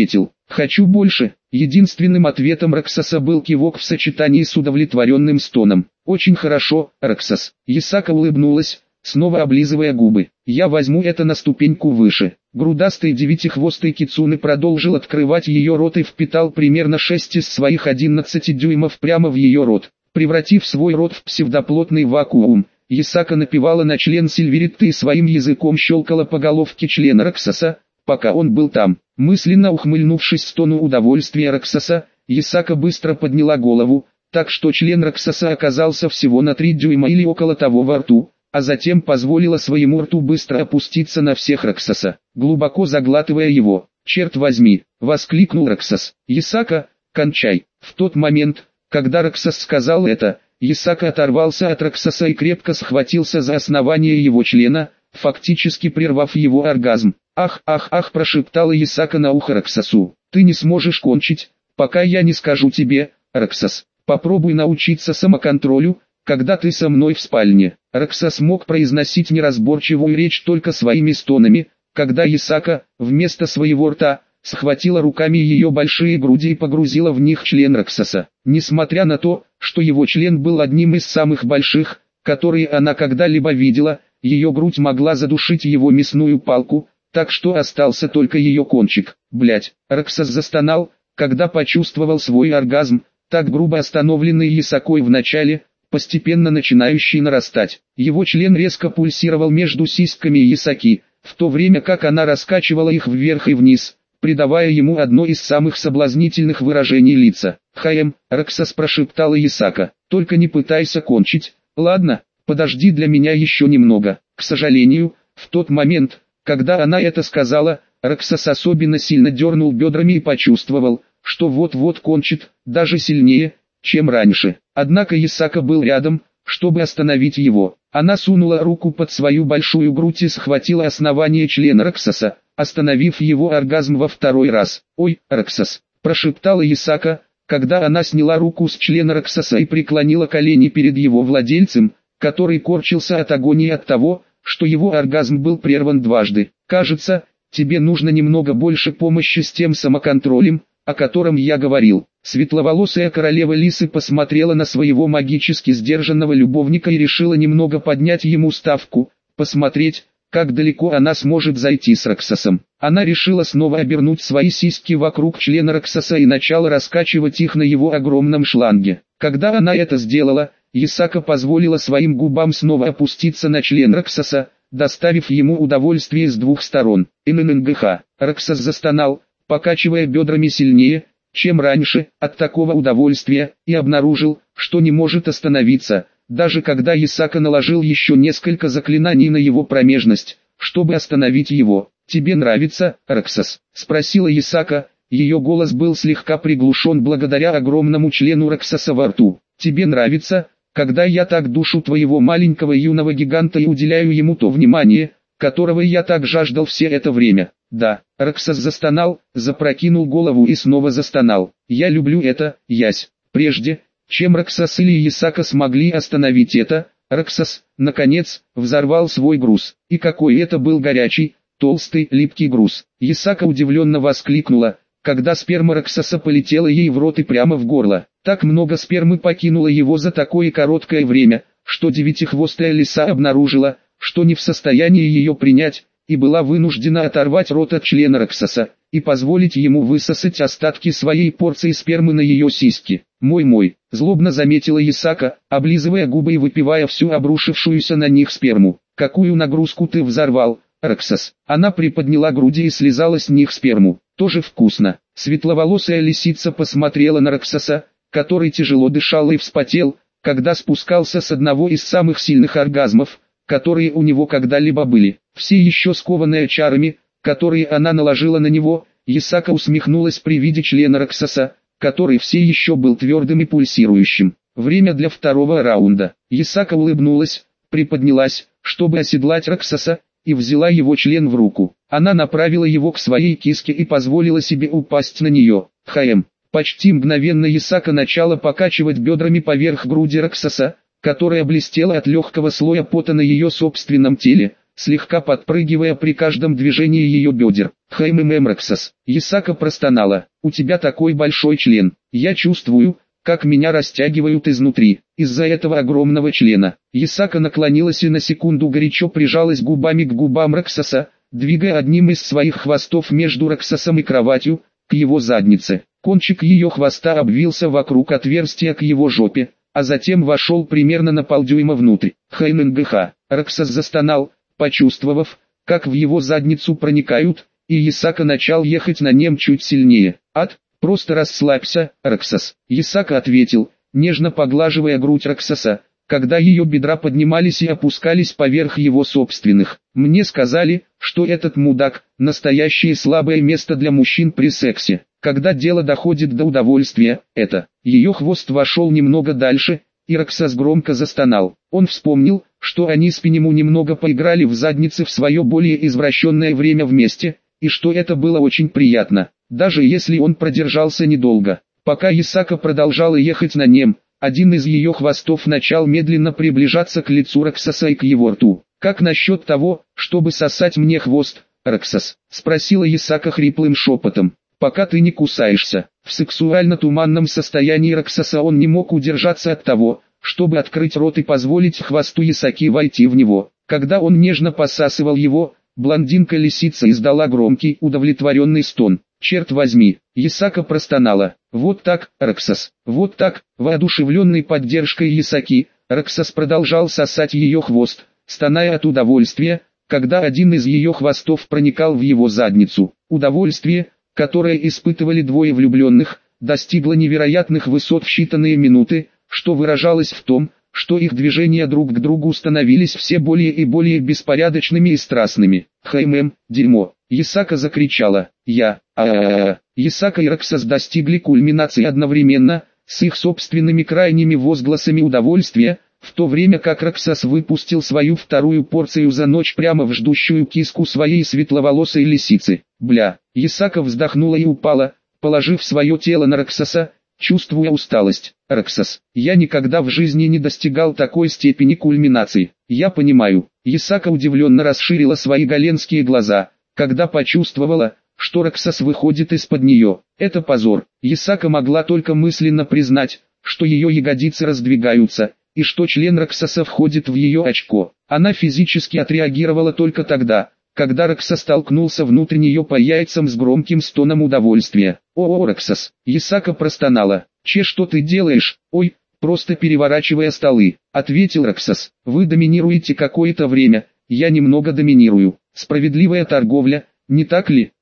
Хочу больше. Единственным ответом Роксоса был кивок в сочетании с удовлетворенным стоном. Очень хорошо, Роксос. Ясака улыбнулась, снова облизывая губы. Я возьму это на ступеньку выше. Грудастый девятихвостый кицуне продолжил открывать ее рот и впитал примерно 6 из своих 11 дюймов прямо в ее рот. Превратив свой рот в псевдоплотный вакуум, Ясака напевала на член Сильверетты и своим языком щелкала по головке члена Роксоса, пока он был там. Мысленно ухмыльнувшись стону удовольствия Роксоса, Ясака быстро подняла голову, так что член Роксоса оказался всего на 3 дюйма или около того во рту, а затем позволила своему рту быстро опуститься на всех Роксоса, глубоко заглатывая его. «Черт возьми!» — воскликнул Роксос. «Ясака, кончай!» В тот момент, когда Роксос сказал это, Ясака оторвался от Роксоса и крепко схватился за основание его члена, фактически прервав его оргазм. «Ах, ах, ах!» — прошептала Ясака на ухо Роксосу. «Ты не сможешь кончить, пока я не скажу тебе, Роксос. Попробуй научиться самоконтролю, когда ты со мной в спальне». Роксос мог произносить неразборчивую речь только своими стонами, когда Ясака, вместо своего рта, схватила руками ее большие груди и погрузила в них член Роксоса. Несмотря на то, что его член был одним из самых больших, которые она когда-либо видела, ее грудь могла задушить его мясную палку, так что остался только ее кончик. Блять, Роксос застонал, когда почувствовал свой оргазм, так грубо остановленный Ясакой в начале, постепенно начинающий нарастать. Его член резко пульсировал между сиськами Ясаки, в то время как она раскачивала их вверх и вниз, придавая ему одно из самых соблазнительных выражений лица. «Хаем», — Роксос прошептала Ясака, — «только не пытайся кончить, ладно, подожди для меня еще немного». К сожалению, в тот момент, когда она это сказала, Роксос особенно сильно дернул бедрами и почувствовал, что вот-вот кончит, даже сильнее, чем раньше. Однако Ясака был рядом, чтобы остановить его. Она сунула руку под свою большую грудь и схватила основание члена Роксоса, остановив его оргазм во второй раз. «Ой, Роксос», — прошептала Ясака, когда она сняла руку с члена Роксоса и преклонила колени перед его владельцем, который корчился от агонии от того, что его оргазм был прерван дважды. «Кажется, тебе нужно немного больше помощи с тем самоконтролем, о котором я говорил». Светловолосая королева Лисы посмотрела на своего магически сдержанного любовника и решила немного поднять ему ставку, посмотреть, как далеко она сможет зайти с Роксосом. Она решила снова обернуть свои сиськи вокруг члена Роксоса и начала раскачивать их на его огромном шланге. Когда она это сделала, Ясака позволила своим губам снова опуститься на член Роксоса, доставив ему удовольствие с двух сторон. НННГХ. Роксос застонал, покачивая бедрами сильнее, чем раньше, от такого удовольствия, и обнаружил, что не может остановиться, даже когда Ясака наложил еще несколько заклинаний на его промежность, чтобы остановить его. «Тебе нравится, Роксос?» — спросила Ясака, ее голос был слегка приглушен благодаря огромному члену Роксоса во рту. «Тебе нравится, когда я так душу твоего маленького юного гиганта и уделяю ему то внимание, которого я так жаждал все это время?» «Да». Роксос застонал, запрокинул голову и снова застонал. «Я люблю это, Ясь». Прежде, чем Роксос или Ясака смогли остановить это, Роксос, наконец, взорвал свой груз. И какой это был горячий, толстый, липкий груз. Ясака удивленно воскликнула, когда сперма Роксоса полетела ей в рот и прямо в горло. Так много спермы покинуло его за такое короткое время, что девятихвостая лиса обнаружила, что не в состоянии ее принять, и была вынуждена оторвать рот от члена Роксоса, и позволить ему высосать остатки своей порции спермы на ее сиськи. «Мой», — злобно заметила Ясака, облизывая губы и выпивая всю обрушившуюся на них сперму. «Какую нагрузку ты взорвал, Роксос?» Она приподняла груди и слезала с них сперму. «Тоже вкусно». Светловолосая лисица посмотрела на Роксоса, который тяжело дышал и вспотел, когда спускался с одного из самых сильных оргазмов, которые у него когда-либо были. Все еще скованная чарами, которые она наложила на него, Ясака усмехнулась при виде члена Роксоса, который все еще был твердым и пульсирующим. Время для второго раунда. Ясака улыбнулась, приподнялась, чтобы оседлать Роксоса, и взяла его член в руку. Она направила его к своей киске и позволила себе упасть на нее. «Хаем». Почти мгновенно Ясака начала покачивать бедрами поверх груди Роксоса, которая блестела от легкого слоя пота на ее собственном теле, слегка подпрыгивая при каждом движении ее бедер. Раксас. Ясака простонала. У тебя такой большой член. Я чувствую, как меня растягивают изнутри, из-за этого огромного члена. Ясака наклонилась и на секунду горячо прижалась губами к губам Раксаса, двигая одним из своих хвостов между Раксасом и кроватью, к его заднице. Кончик ее хвоста обвился вокруг отверстия к его жопе, а затем вошел примерно на полдюйма внутрь. Раксас застонал, почувствовав, как в его задницу проникают, и Ясака начал ехать на нем чуть сильнее. Просто расслабься, Раксас. Ясака ответил, нежно поглаживая грудь Раксаса, когда ее бедра поднимались и опускались поверх его собственных. Мне сказали, что этот мудак – настоящее слабое место для мужчин при сексе. Когда дело доходит до удовольствия, это. Ее хвост вошел немного дальше, и Раксас громко застонал. Он вспомнил, что они с Пенему немного поиграли в заднице в свое более извращенное время вместе, и что это было очень приятно, даже если он продержался недолго. Пока Ясака продолжала ехать на нем, один из ее хвостов начал медленно приближаться к лицу Раксаса и к его рту. «Как насчет того, чтобы сосать мне хвост, Раксас?» – спросила Ясака хриплым шепотом. «Пока ты не кусаешься». В сексуально-туманном состоянии Раксаса он не мог удержаться от того, чтобы открыть рот и позволить хвосту Ясаки войти в него. Когда он нежно посасывал его, блондинка-лисица издала громкий, удовлетворенный стон. «Черт возьми!» Ясака простонала. «Вот так, Раксас, вот так!» Воодушевленный поддержкой Ясаки, Раксас продолжал сосать ее хвост, стоная от удовольствия, когда один из ее хвостов проникал в его задницу. Удовольствие, которое испытывали двое влюбленных, достигло невероятных высот в считанные минуты, что выражалось в том, что их движения друг к другу становились все более и более беспорядочными и страстными. Дерьмо!» Ясака закричала. Ясака и Раксас достигли кульминации одновременно, с их собственными крайними возгласами удовольствия, в то время как Раксас выпустил свою вторую порцию за ночь прямо в ждущую киску своей светловолосой лисицы. «Бля!» Ясака вздохнула и упала, положив свое тело на Раксаса, чувствуя усталость. «Раксас, я никогда в жизни не достигал такой степени кульминации. Я понимаю». Ясака удивленно расширила свои голенские глаза, когда почувствовала, что Раксас выходит из-под нее. Это позор. Ясака могла только мысленно признать, что ее ягодицы раздвигаются, и что член Раксаса входит в ее очко. Она физически отреагировала только тогда, когда Раксас столкнулся внутрь нее по яйцам с громким стоном удовольствия. «О, Раксас!» Ясака простонала. «Что ты делаешь?» «Ой, просто переворачивая столы», — ответил Раксас. «Вы доминируете какое-то время, я немного доминирую. Справедливая торговля, не так ли?»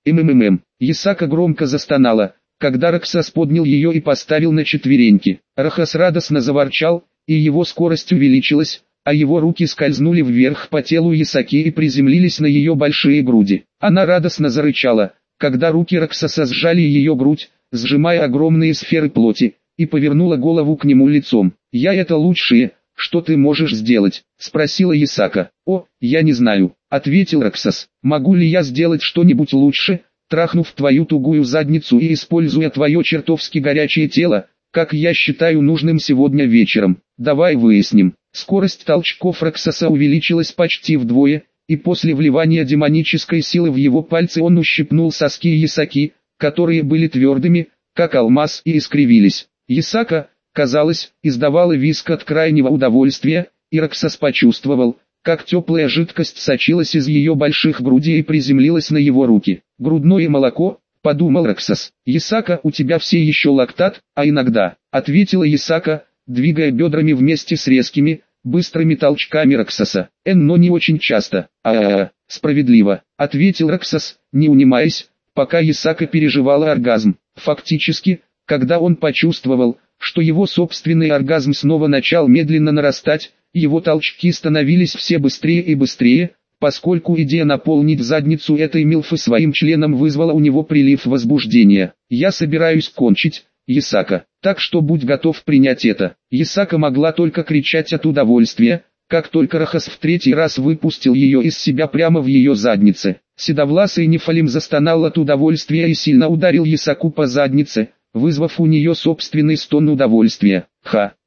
Ясака громко застонала, когда Раксас поднял ее и поставил на четвереньки. Раксас радостно заворчал, и его скорость увеличилась, а его руки скользнули вверх по телу Ясаки и приземлились на ее большие груди. Она радостно зарычала, когда руки Раксаса сжали ее грудь, сжимая огромные сферы плоти, и повернула голову к нему лицом. Это лучшее, что ты можешь сделать?» – спросила Ясака. «О, я не знаю», – ответил Раксас. «Могу ли я сделать что-нибудь лучше, трахнув твою тугую задницу и используя твое чертовски горячее тело, как я считаю нужным сегодня вечером? Давай выясним». Скорость толчков Раксаса увеличилась почти вдвое, и после вливания демонической силы в его пальцы он ущипнул соски Ясаки, которые были твердыми, как алмаз, и искривились. Ясака, казалось, издавала визг от крайнего удовольствия, и Раксас почувствовал, как теплая жидкость сочилась из ее больших грудей и приземлилась на его руки. «Грудное молоко», — подумал Раксас. «Ясака, у тебя все еще лактат?» «А иногда», — ответила Ясака, двигая бедрами вместе с резкими, быстрыми толчками Раксаса. «Но не очень часто». «Справедливо», — ответил Раксас, не унимаясь, пока Ясака переживала оргазм. Фактически, когда он почувствовал, что его собственный оргазм снова начал медленно нарастать, его толчки становились все быстрее и быстрее, поскольку идея наполнить задницу этой милфы своим членом вызвала у него прилив возбуждения. «Я собираюсь кончить, Ясака, так что будь готов принять это». Ясака могла только кричать от удовольствия, как только Раксас в третий раз выпустил ее из себя прямо в ее заднице. Седовласый Нефалим застонал от удовольствия и сильно ударил Ясаку по заднице, вызвав у нее собственный стон удовольствия.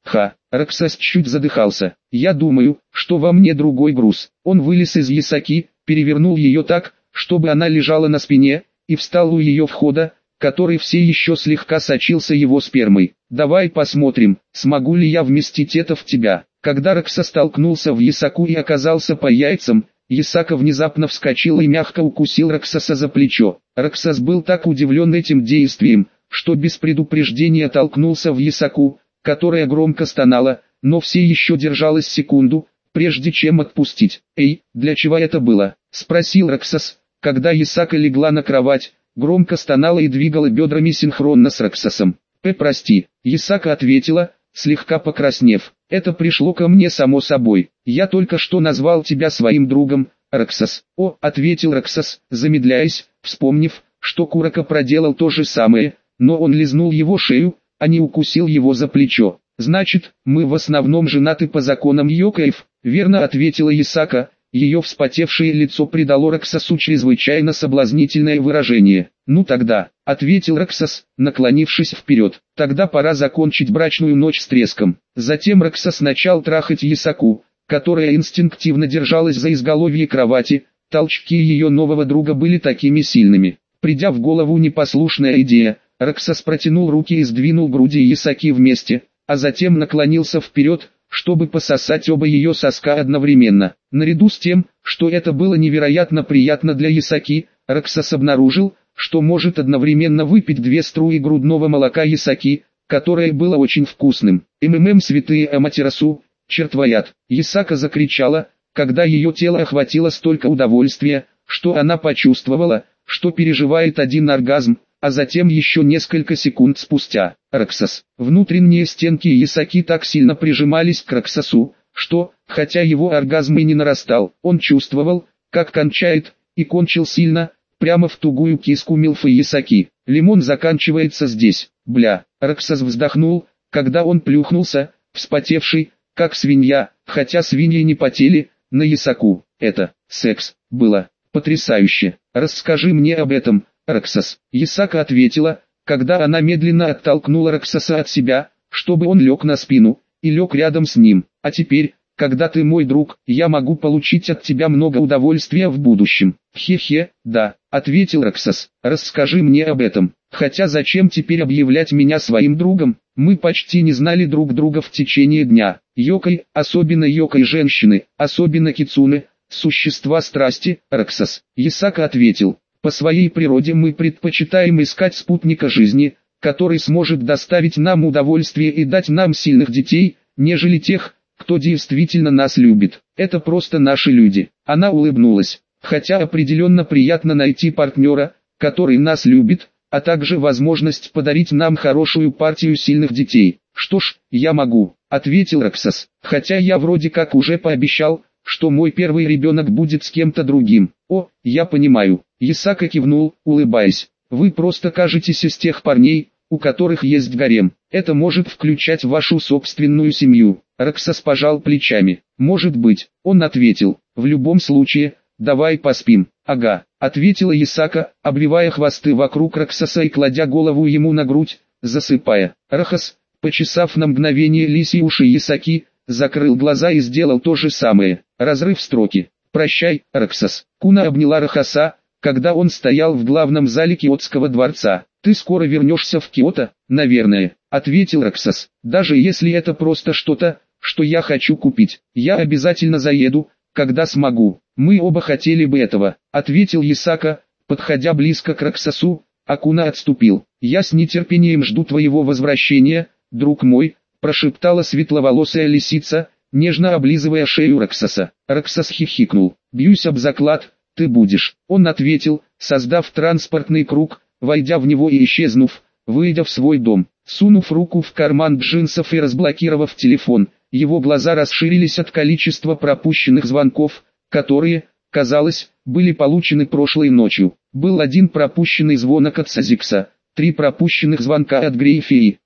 Раксас чуть задыхался. Я думаю, что во мне другой груз. Он вылез из ясаки, перевернул ее так, чтобы она лежала на спине, и встал у ее входа, который все еще слегка сочился его спермой. Давай посмотрим, смогу ли я вместить это в тебя. Когда Раксас столкнулся в ясаку и оказался по яйцам, Ясака внезапно вскочил и мягко укусил Раксаса за плечо. Раксас был так удивлен этим действием, что без предупреждения толкнулся в ясаку, которая громко стонала, но все еще держалась секунду, прежде чем отпустить. «Эй, для чего это было?» – спросил Раксас, когда Ясака легла на кровать, громко стонала и двигала бедрами синхронно с Раксасом. «Прости», – Ясака ответила, слегка покраснев. «Это пришло ко мне само собой. Я только что назвал тебя своим другом, Раксас». «О», – ответил Раксас, замедляясь, вспомнив, что Курака проделал то же самое, но он лизнул его шею, а не укусил его за плечо. «Значит, мы в основном женаты по законам Йокаев», – верно ответила Ясака. Ее вспотевшее лицо придало Раксасу чрезвычайно соблазнительное выражение. «Ну тогда», — ответил Раксас, наклонившись вперед, — «тогда пора закончить брачную ночь с треском». Затем Раксас начал трахать Ясаку, которая инстинктивно держалась за изголовье кровати. Толчки ее нового друга были такими сильными. Придя в голову непослушная идея, Раксас протянул руки и сдвинул груди Ясаки вместе, а затем наклонился вперед, чтобы пососать оба ее соска одновременно. Наряду с тем, что это было невероятно приятно для Ясаки, Раксас обнаружил, что может одновременно выпить 2 струи грудного молока Ясаки, которое было очень вкусным. Святые Аматерасу, чертвоят. Ясака закричала, когда ее тело охватило столько удовольствия, что она почувствовала, что переживает один оргазм, а затем еще несколько секунд спустя. Раксас. Внутренние стенки Ясаки так сильно прижимались к Раксасу, что, хотя его оргазм и не нарастал, он чувствовал, как кончает, и кончил сильно, прямо в тугую киску Милфы Ясаки. Лимон заканчивается здесь. Бля. Раксас вздохнул, когда он плюхнулся, вспотевший, как свинья, хотя свиньи не потели, на Ясаку. Это, секс, было потрясающе. Расскажи мне об этом, Раксас. Ясака ответила, когда она медленно оттолкнула Раксаса от себя, чтобы он лег на спину, и лег рядом с ним. А теперь, когда ты мой друг, я могу получить от тебя много удовольствия в будущем. Хе-хе, да, ответил Раксас. Расскажи мне об этом. Хотя зачем теперь объявлять меня своим другом? Мы почти не знали друг друга в течение дня. Йокой, особенно йокой женщины, особенно кицуне, существа страсти, Раксас. Ясака ответил. По своей природе мы предпочитаем искать спутника жизни, который сможет доставить нам удовольствие и дать нам сильных детей, нежели тех, кто действительно нас любит. Это просто наши люди. Она улыбнулась. Хотя определенно приятно найти партнера, который нас любит, а также возможность подарить нам хорошую партию сильных детей. Что ж, я могу, ответил Раксас. Хотя я вроде как уже пообещал, что мой первый ребенок будет с кем-то другим. О, я понимаю. Ясака кивнул, улыбаясь. Вы просто кажетесь из тех парней, у которых есть гарем. Это может включать вашу собственную семью. Раксас пожал плечами. Может быть, он ответил. В любом случае, давай поспим. Ага, ответила Ясака, обвивая хвосты вокруг Раксаса и кладя голову ему на грудь, засыпая. Рахас, почесав на мгновение лисьи уши Ясаки, закрыл глаза и сделал то же самое. Разрыв строки. «Прощай, Раксас». Куна обняла Рахаса, когда он стоял в главном зале Киотского дворца. «Ты скоро вернешься в Киото, наверное», — ответил Раксас. «Даже если это просто что-то, что я хочу купить, я обязательно заеду, когда смогу». «Мы оба хотели бы этого», — ответил Ясака, подходя близко к Раксасу. Акуна отступил. «Я с нетерпением жду твоего возвращения, друг мой», — прошептала светловолосая лисица, нежно облизывая шею Раксаса. Раксас хихикнул. «Бьюсь об заклад, ты будешь». Он ответил, создав транспортный круг, войдя в него и исчезнув, выйдя в свой дом. Сунув руку в карман джинсов и разблокировав телефон, его глаза расширились от количества пропущенных звонков, которые, казалось, были получены прошлой ночью. Был один пропущенный звонок от Сазикса, 3 пропущенных звонка от Грейфеи,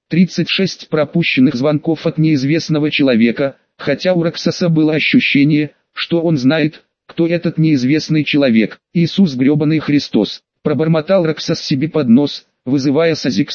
36 пропущенных звонков от неизвестного человека, хотя у Раксаса было ощущение, что он знает, кто этот неизвестный человек. «Иисус гребаный Христос», пробормотал Раксас себе под нос, вызывая Сазикса,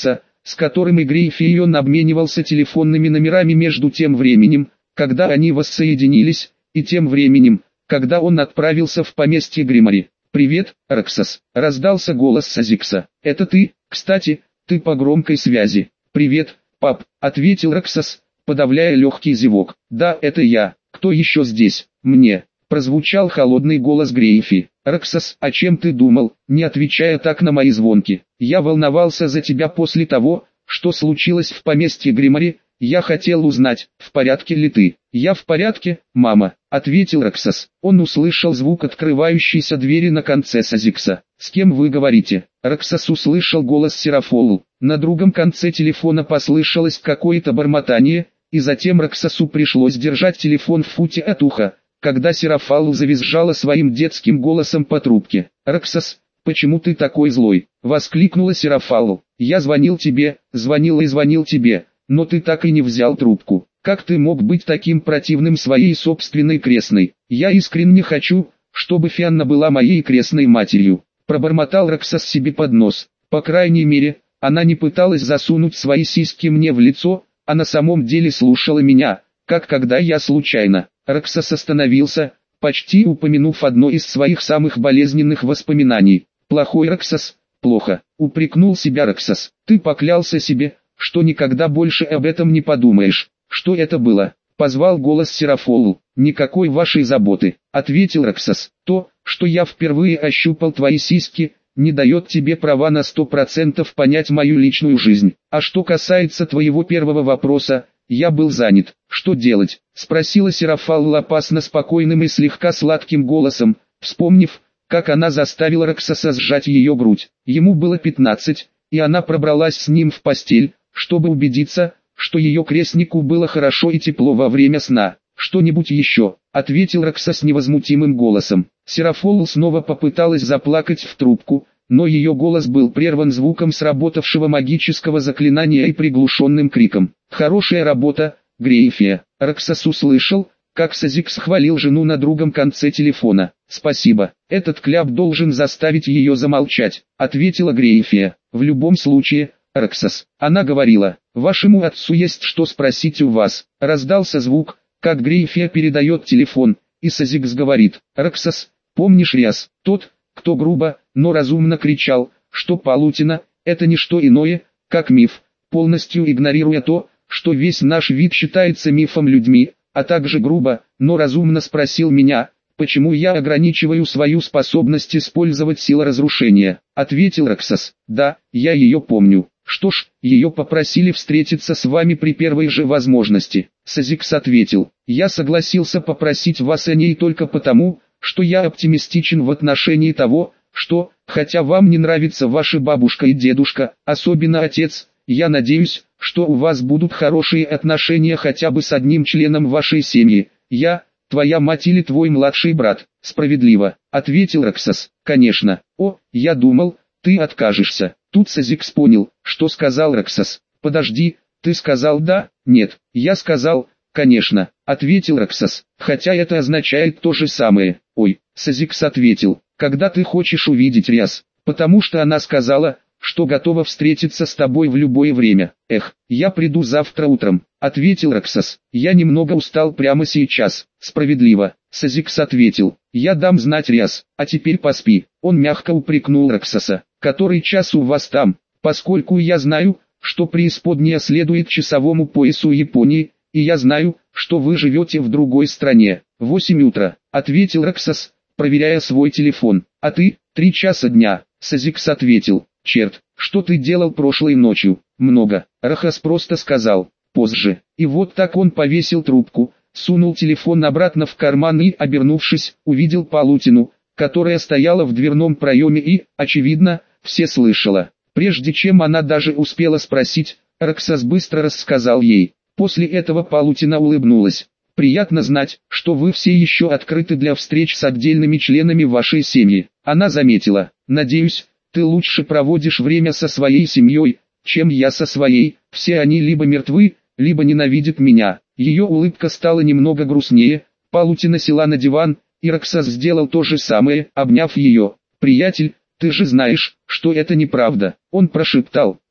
с которым Грейфион обменивался телефонными номерами между тем временем, когда они воссоединились, и тем временем, когда он отправился в поместье Гримари. «Привет, Роксас», — раздался голос Сазикса. «Это ты, кстати, ты по громкой связи». «Привет, пап», — ответил Роксас, подавляя легкий зевок. «Да, это я. Кто еще здесь?» «Мне», — прозвучал холодный голос Грейфи. «Роксас, о чем ты думал, не отвечая так на мои звонки? Я волновался за тебя после того, что случилось в поместье Гримари. Я хотел узнать, в порядке ли ты». «Я в порядке, мама», — ответил Роксас. Он услышал звук открывающейся двери на конце Сазикса. «С кем вы говорите?» Роксас услышал голос Серафолу. На другом конце телефона послышалось какое-то бормотание, и затем Роксасу пришлось держать телефон в футе от уха, когда Серафалу завизжала своим детским голосом по трубке. «Роксас, почему ты такой злой?» — воскликнула Серафалу. «Я звонил тебе, звонил и звонил тебе, но ты так и не взял трубку. Как ты мог быть таким противным своей собственной крестной? Я искренне хочу, чтобы Фианна была моей крестной матерью», — пробормотал Роксас себе под нос. «По крайней мере, она не пыталась засунуть свои сиськи мне в лицо, а на самом деле слушала меня, как когда я случайно». Роксас остановился, почти упомянув одно из своих самых болезненных воспоминаний. «Плохой Роксас, плохо», — упрекнул себя Роксас. «Ты поклялся себе, что никогда больше об этом не подумаешь». «Что это было?» — позвал голос Серафолу. «Никакой вашей заботы», — ответил Роксас. «То, что я впервые ощупал твои сиськи, не дает тебе права на 100% понять мою личную жизнь. А что касается твоего первого вопроса, я был занят. Что делать?» — спросила Серафалла опасно спокойным и слегка сладким голосом, вспомнив, как она заставила Роксаса сжать ее грудь. Ему было 15, и она пробралась с ним в постель, чтобы убедиться, что ее крестнику было хорошо и тепло во время сна. «Что-нибудь еще?» — ответил Роксас невозмутимым голосом. Серафолл снова попыталась заплакать в трубку, но ее голос был прерван звуком сработавшего магического заклинания и приглушенным криком. «Хорошая работа, Грейфия!» Роксас услышал, как Сазикс хвалил жену на другом конце телефона. «Спасибо, этот кляп должен заставить ее замолчать», — ответила Грейфия. «В любом случае, Роксас», — она говорила, — «вашему отцу есть что спросить у вас». Раздался звук, как Грейфия передает телефон, и Сазикс говорит: «Роксас, помнишь Риас, тот, кто грубо, но разумно кричал, что Палутина — это не что иное, как миф, полностью игнорируя то, что весь наш вид считается мифом людьми, а также грубо, но разумно спросил меня, почему я ограничиваю свою способность использовать силу разрушения?» Ответил Роксас: «Да, я ее помню. Что ж, ее попросили встретиться с вами при первой же возможности». Сазикс ответил: «Я согласился попросить вас о ней только потому, что я оптимистичен в отношении того, что, хотя вам не нравится ваша бабушка и дедушка, особенно отец, я надеюсь, что у вас будут хорошие отношения хотя бы с одним членом вашей семьи. Я, твоя мать или твой младший брат». «Справедливо», — ответил Роксас. «Конечно. О, я думал, ты откажешься». Тут Сазикс понял, что сказал Роксас. «Подожди, ты сказал да?» «Нет, я сказал, конечно», — ответил Роксас. «Хотя это означает то же самое». «Ой», — Сазикс ответил, — «когда ты хочешь увидеть Риас?» «Потому что она сказала, что готова встретиться с тобой в любое время». «Эх, я приду завтра утром», — ответил Роксас. «Я немного устал прямо сейчас». «Справедливо», — Сазикс ответил. «Я дам знать Риас, а теперь поспи». Он мягко упрекнул Роксаса. «Который час у вас там?» «Поскольку я знаю, что преисподняя следует часовому поясу Японии, и я знаю, что вы живете в другой стране». 8 утра, ответил Роксас, проверяя свой телефон. «А ты?» 3 часа дня, Сазикс ответил. «Черт, что ты делал прошлой ночью?» «Много», Роксас просто сказал. «Позже». И вот так он повесил трубку, сунул телефон обратно в карман и, обернувшись, увидел Палутину, которая стояла в дверном проеме и, очевидно, все слышала. Прежде чем она даже успела спросить, Роксас быстро рассказал ей. После этого Палутина улыбнулась. «Приятно знать, что вы все еще открыты для встреч с отдельными членами вашей семьи». Она заметила: «Надеюсь, ты лучше проводишь время со своей семьей, чем я со своей. Все они либо мертвы, либо ненавидят меня». Ее улыбка стала немного грустнее. Палутина села на диван, и Роксас сделал то же самое, обняв ее. «Приятель, ты же знаешь, что это неправда», — он прошептал.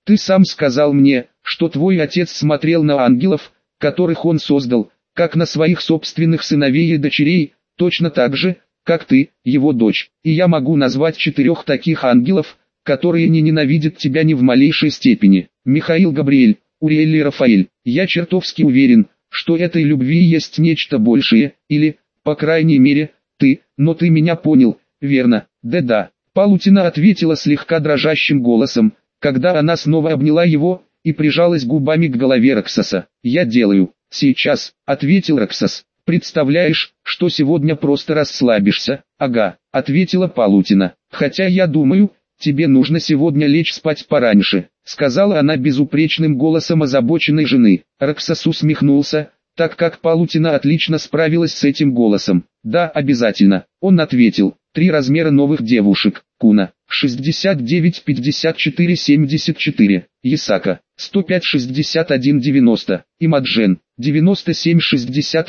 Ты сам сказал мне, что твой отец смотрел на ангелов, которых он создал, как на своих собственных сыновей и дочерей, точно так же, как ты, его дочь. И я могу назвать 4 таких ангелов, которые не ненавидят тебя ни в малейшей степени. Михаил Габриэль, Уриэль и Рафаэль. Я чертовски уверен, что этой любви есть нечто большее, или, по крайней мере, ты, но ты меня понял, верно? Да-да. Палутина ответила слегка дрожащим голосом, когда она снова обняла его и прижалась губами к голове Роксоса. «Я делаю, сейчас», — ответил Роксос. «Представляешь, что сегодня просто расслабишься?» «Ага», — ответила Палутина. «Хотя я думаю, тебе нужно сегодня лечь спать пораньше», — сказала она безупречным голосом озабоченной жены. Роксос усмехнулся, так как Палутина отлично справилась с этим голосом. «Да, обязательно», — он ответил. 3 размера новых девушек. Куна, 69 54 74, Ясака, 105 61 90, Имаджен, 97 60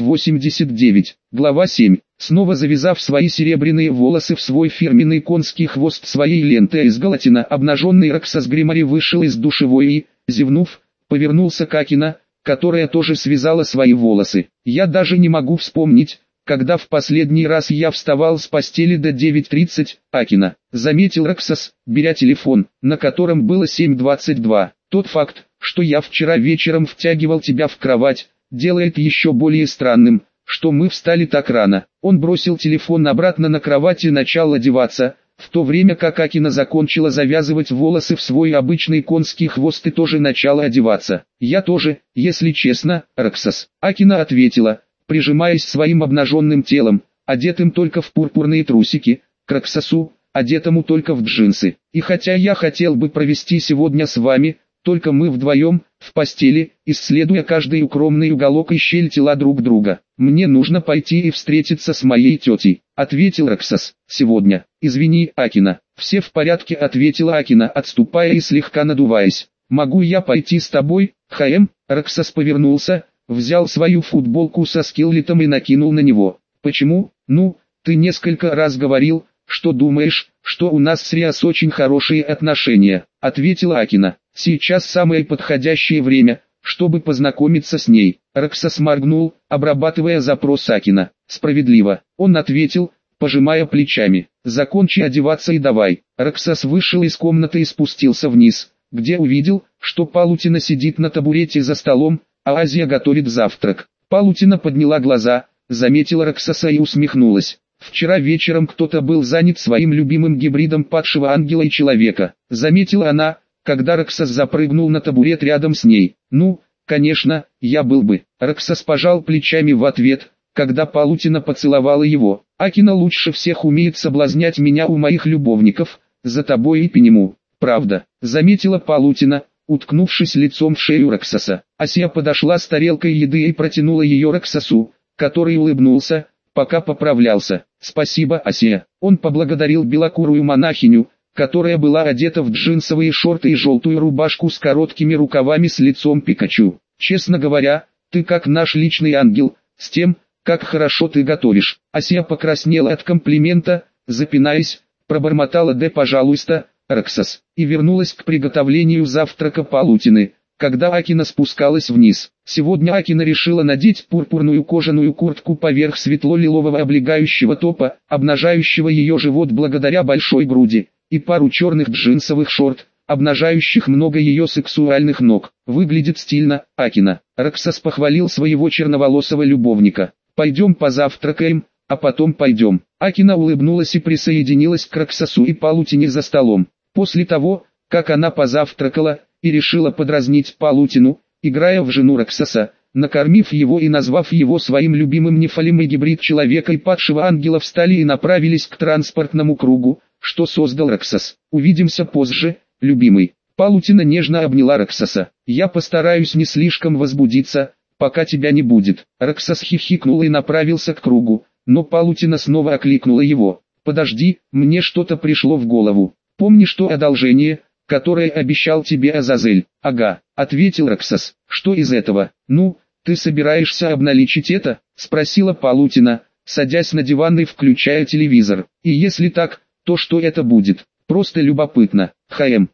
89. Глава 7. Снова завязав свои серебряные волосы в свой фирменный конский хвост своей лентой из галатина, обнаженный Роксос Гримари вышел из душевой и, зевнув, повернулся к Акина, которая тоже связала свои волосы. «Я даже не могу вспомнить, когда в последний раз я вставал с постели до 9:30, Акина», заметил Роксос, беря телефон, на котором было 7:22. «Тот факт, что я вчера вечером втягивал тебя в кровать, делает еще более странным, что мы встали так рано». Он бросил телефон обратно на кровать и начал одеваться, в то время как Акина закончила завязывать волосы в свой обычный конский хвост и тоже начала одеваться. «Я тоже, если честно, Роксос», Акина ответила, прижимаясь своим обнаженным телом, одетым только в пурпурные трусики, к Роксосу, одетому только в джинсы. «И хотя я хотел бы провести сегодня с вами, только мы вдвоем, в постели, исследуя каждый укромный уголок и щель тела друг друга, мне нужно пойти и встретиться с моей тетей», ответил Роксос. «Сегодня, извини, Акина». «Все в порядке», ответила Акина, отступая и слегка надуваясь. «Могу я пойти с тобой, ХМ?» Роксос повернулся, взял свою футболку со скиллетом и накинул на него. «Почему? Ну, ты несколько раз говорил, что думаешь, что у нас с Риас очень хорошие отношения», ответила Акина. «Сейчас самое подходящее время, чтобы познакомиться с ней». Роксос моргнул, обрабатывая запрос Акина. «Справедливо», он ответил, пожимая плечами. «Закончи одеваться и давай». Роксос вышел из комнаты и спустился вниз, где увидел, что Палутина сидит на табурете за столом, а Азия готовит завтрак. Палутина подняла глаза, заметила Роксоса и усмехнулась. «Вчера вечером кто-то был занят своим любимым гибридом падшего ангела и человека», заметила она, когда Роксос запрыгнул на табурет рядом с ней. «Ну, конечно, я был бы». Роксос пожал плечами в ответ, когда Палутина поцеловала его. «Акина лучше всех умеет соблазнять меня у моих любовников, за тобой и Пенему». «Правда», заметила Палутина, уткнувшись лицом в шею Роксоса. Асия подошла с тарелкой еды и протянула ее Роксосу, который улыбнулся, пока поправлялся. «Спасибо, Асия». Он поблагодарил белокурую монахиню, которая была одета в джинсовые шорты и желтую рубашку с короткими рукавами с лицом Пикачу. «Честно говоря, ты как наш личный ангел, с тем, как хорошо ты готовишь». Асия покраснела от комплимента, запинаясь, пробормотала «да пожалуйста, Роксос», и вернулась к приготовлению завтрака Палутины, когда Акина спускалась вниз. Сегодня Акина решила надеть пурпурную кожаную куртку поверх светло-лилового облегающего топа, обнажающего ее живот благодаря большой груди, и пару черных джинсовых шорт, обнажающих много ее сексуальных ног. «Выглядит стильно, Акина». Роксос похвалил своего черноволосого любовника. «Пойдем позавтракаем, а потом пойдем». Акина улыбнулась и присоединилась к Роксосу и Палутине за столом. После того, как она позавтракала и решила подразнить Палутину, играя в жену Роксоса, накормив его и назвав его своим любимым нефалим и гибрид человека и падшего ангела, встали и направились к транспортному кругу, что создал Роксос. «Увидимся позже, любимый». Палутина нежно обняла Роксоса. «Я постараюсь не слишком возбудиться, пока тебя не будет». Роксос хихикнул и направился к кругу, но Палутина снова окликнула его. «Подожди, мне что-то пришло в голову. Помнишь то одолжение, которое обещал тебе Азазель?» «Ага», ответил Роксос. «Что из этого?» «Ну, ты собираешься обналичить это?» спросила Палутина, садясь на диван и включая телевизор. «И если так, то что это будет?» «Просто любопытно, ХМ».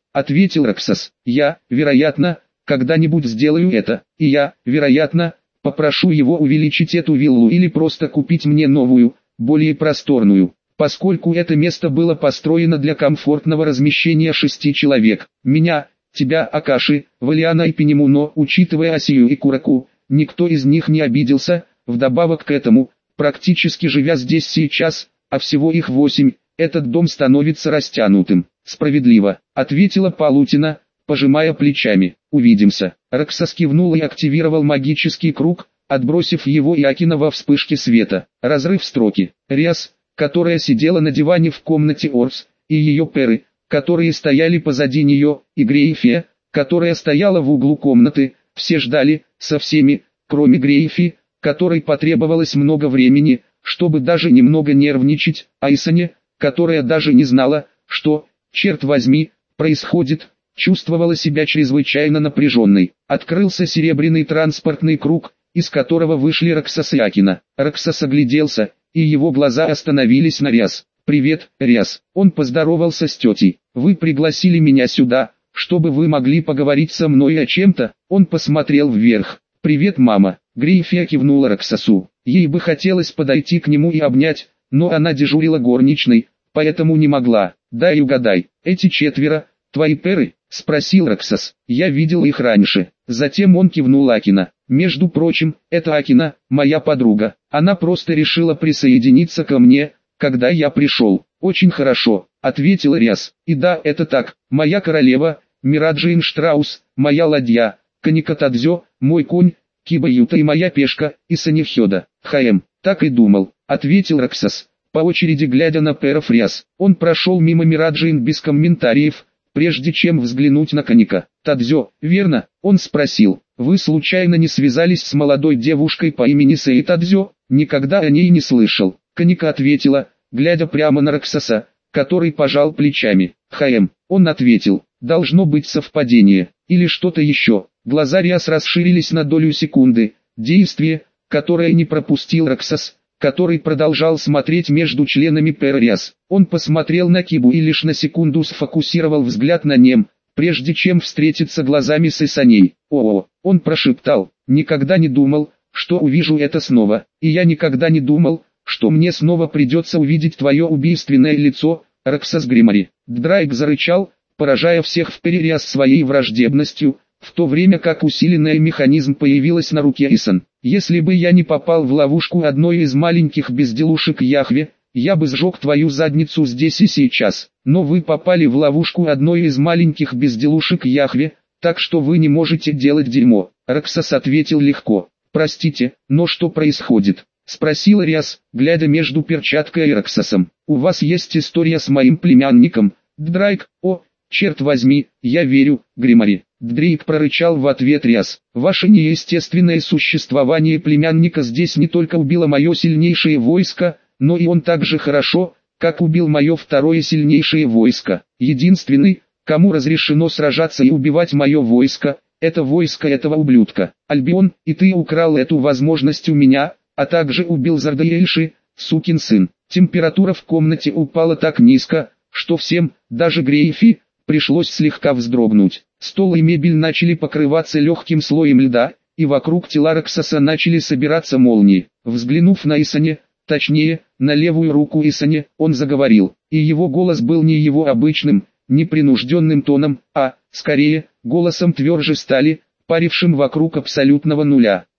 ответил Роксос. Я, вероятно, когда-нибудь сделаю это, и я, вероятно, попрошу его увеличить эту виллу или просто купить мне новую, более просторную, поскольку это место было построено для комфортного размещения 6 человек. Меня, тебя, Акаши, Валиана и Пенему, но, учитывая Асию и Кураку, никто из них не обиделся. Вдобавок к этому, практически живя здесь сейчас, а всего их 8, этот дом становится растянутым. Справедливо, ответила Палутина, пожимая плечами. Увидимся. Роксос кивнул и активировал магический круг, отбросив его и Акина во вспышке света. Разрыв строки. Риас, которая сидела на диване в комнате Орс, и ее перы, которые стояли позади нее, и Грейфи, которая стояла в углу комнаты, все ждали, со всеми, кроме Грейфи, которой потребовалось много времени, чтобы даже немного нервничать, а Исане, которая даже не знала, что, черт возьми, происходит, чувствовала себя чрезвычайно напряженной. Открылся серебряный транспортный круг, из которого вышли Роксос и Акина. Роксос огляделся, и его глаза остановились на Риас. «Привет, Риас». Он поздоровался с тетей. «Вы пригласили меня сюда, чтобы вы могли поговорить со мной о чем-то?» Он посмотрел вверх. «Привет, мама». Грейфия кивнула Роксосу. Ей бы хотелось подойти к нему и обнять, но она дежурила горничной, поэтому не могла. «Дай угадай, эти 4, твои перы?» — спросил Роксос. «Я видел их раньше». Затем он кивнул Акина. «Между прочим, это Акина, моя подруга. Она просто решила присоединиться ко мне, когда я пришел». «Очень хорошо», — ответил Риас. «И да, это так. Моя королева, Мираджин Штраус, моя ладья, Каника Тадзё, мой конь, Киба Юта и моя пешка, Исани Хёда». «Так и думал», — ответил Роксос, по очереди глядя на перов Риас. Он прошел мимо Мираджин без комментариев, прежде чем взглянуть на Каника. «Тадзё, верно?» Он спросил. «Вы случайно не связались с молодой девушкой по имени Сэй Тадзё?» «Никогда о ней не слышал». Каника ответила, глядя прямо на Роксоса, который пожал плечами. Он ответил. «Должно быть совпадение, или что-то еще». Глаза Риас расширились на долю секунды. Действие, которое не пропустил Роксос, который продолжал смотреть между членами пэр Риас. Он посмотрел на Кибу и лишь на секунду сфокусировал взгляд на нем, прежде чем встретиться глазами с Исаней. «О-о-о», он прошептал, «никогда не думал, что увижу это снова, и я никогда не думал, что мне снова придется увидеть твое убийственное лицо, Роксос Гримари». Драйк зарычал, поражая всех в пэре Риас своей враждебностью, в то время как усиленный механизм появилась на руке Исан. «Если бы я не попал в ловушку одной из маленьких безделушек Яхве, я бы сжег твою задницу здесь и сейчас. Но вы попали в ловушку одной из маленьких безделушек Яхве, так что вы не можете делать дерьмо». Роксос ответил легко. «Простите, но что происходит?» — спросила Риас, глядя между перчаткой и Роксосом. «У вас есть история с моим племянником, Драйк?» «О, черт возьми, я верю, Гримари». Дрейк прорычал в ответ Риас. «Ваше неестественное существование племянника здесь не только убило мое сильнейшее войско, но и он так же хорошо, как убил мое второе сильнейшее войско. Единственный, кому разрешено сражаться и убивать мое войско, это войско этого ублюдка. Альбион, и ты украл эту возможность у меня, а также убил Зардаэльши, сукин сын». Температура в комнате упала так низко, что всем, даже Грейфи, пришлось слегка вздрогнуть. Стол и мебель начали покрываться легким слоем льда, и вокруг тела Роксоса начали собираться молнии. Взглянув на Исане, точнее, на левую руку Исане, он заговорил, и его голос был не его обычным, непринужденным тоном, а, скорее, голосом тверже стали, парившим вокруг абсолютного нуля.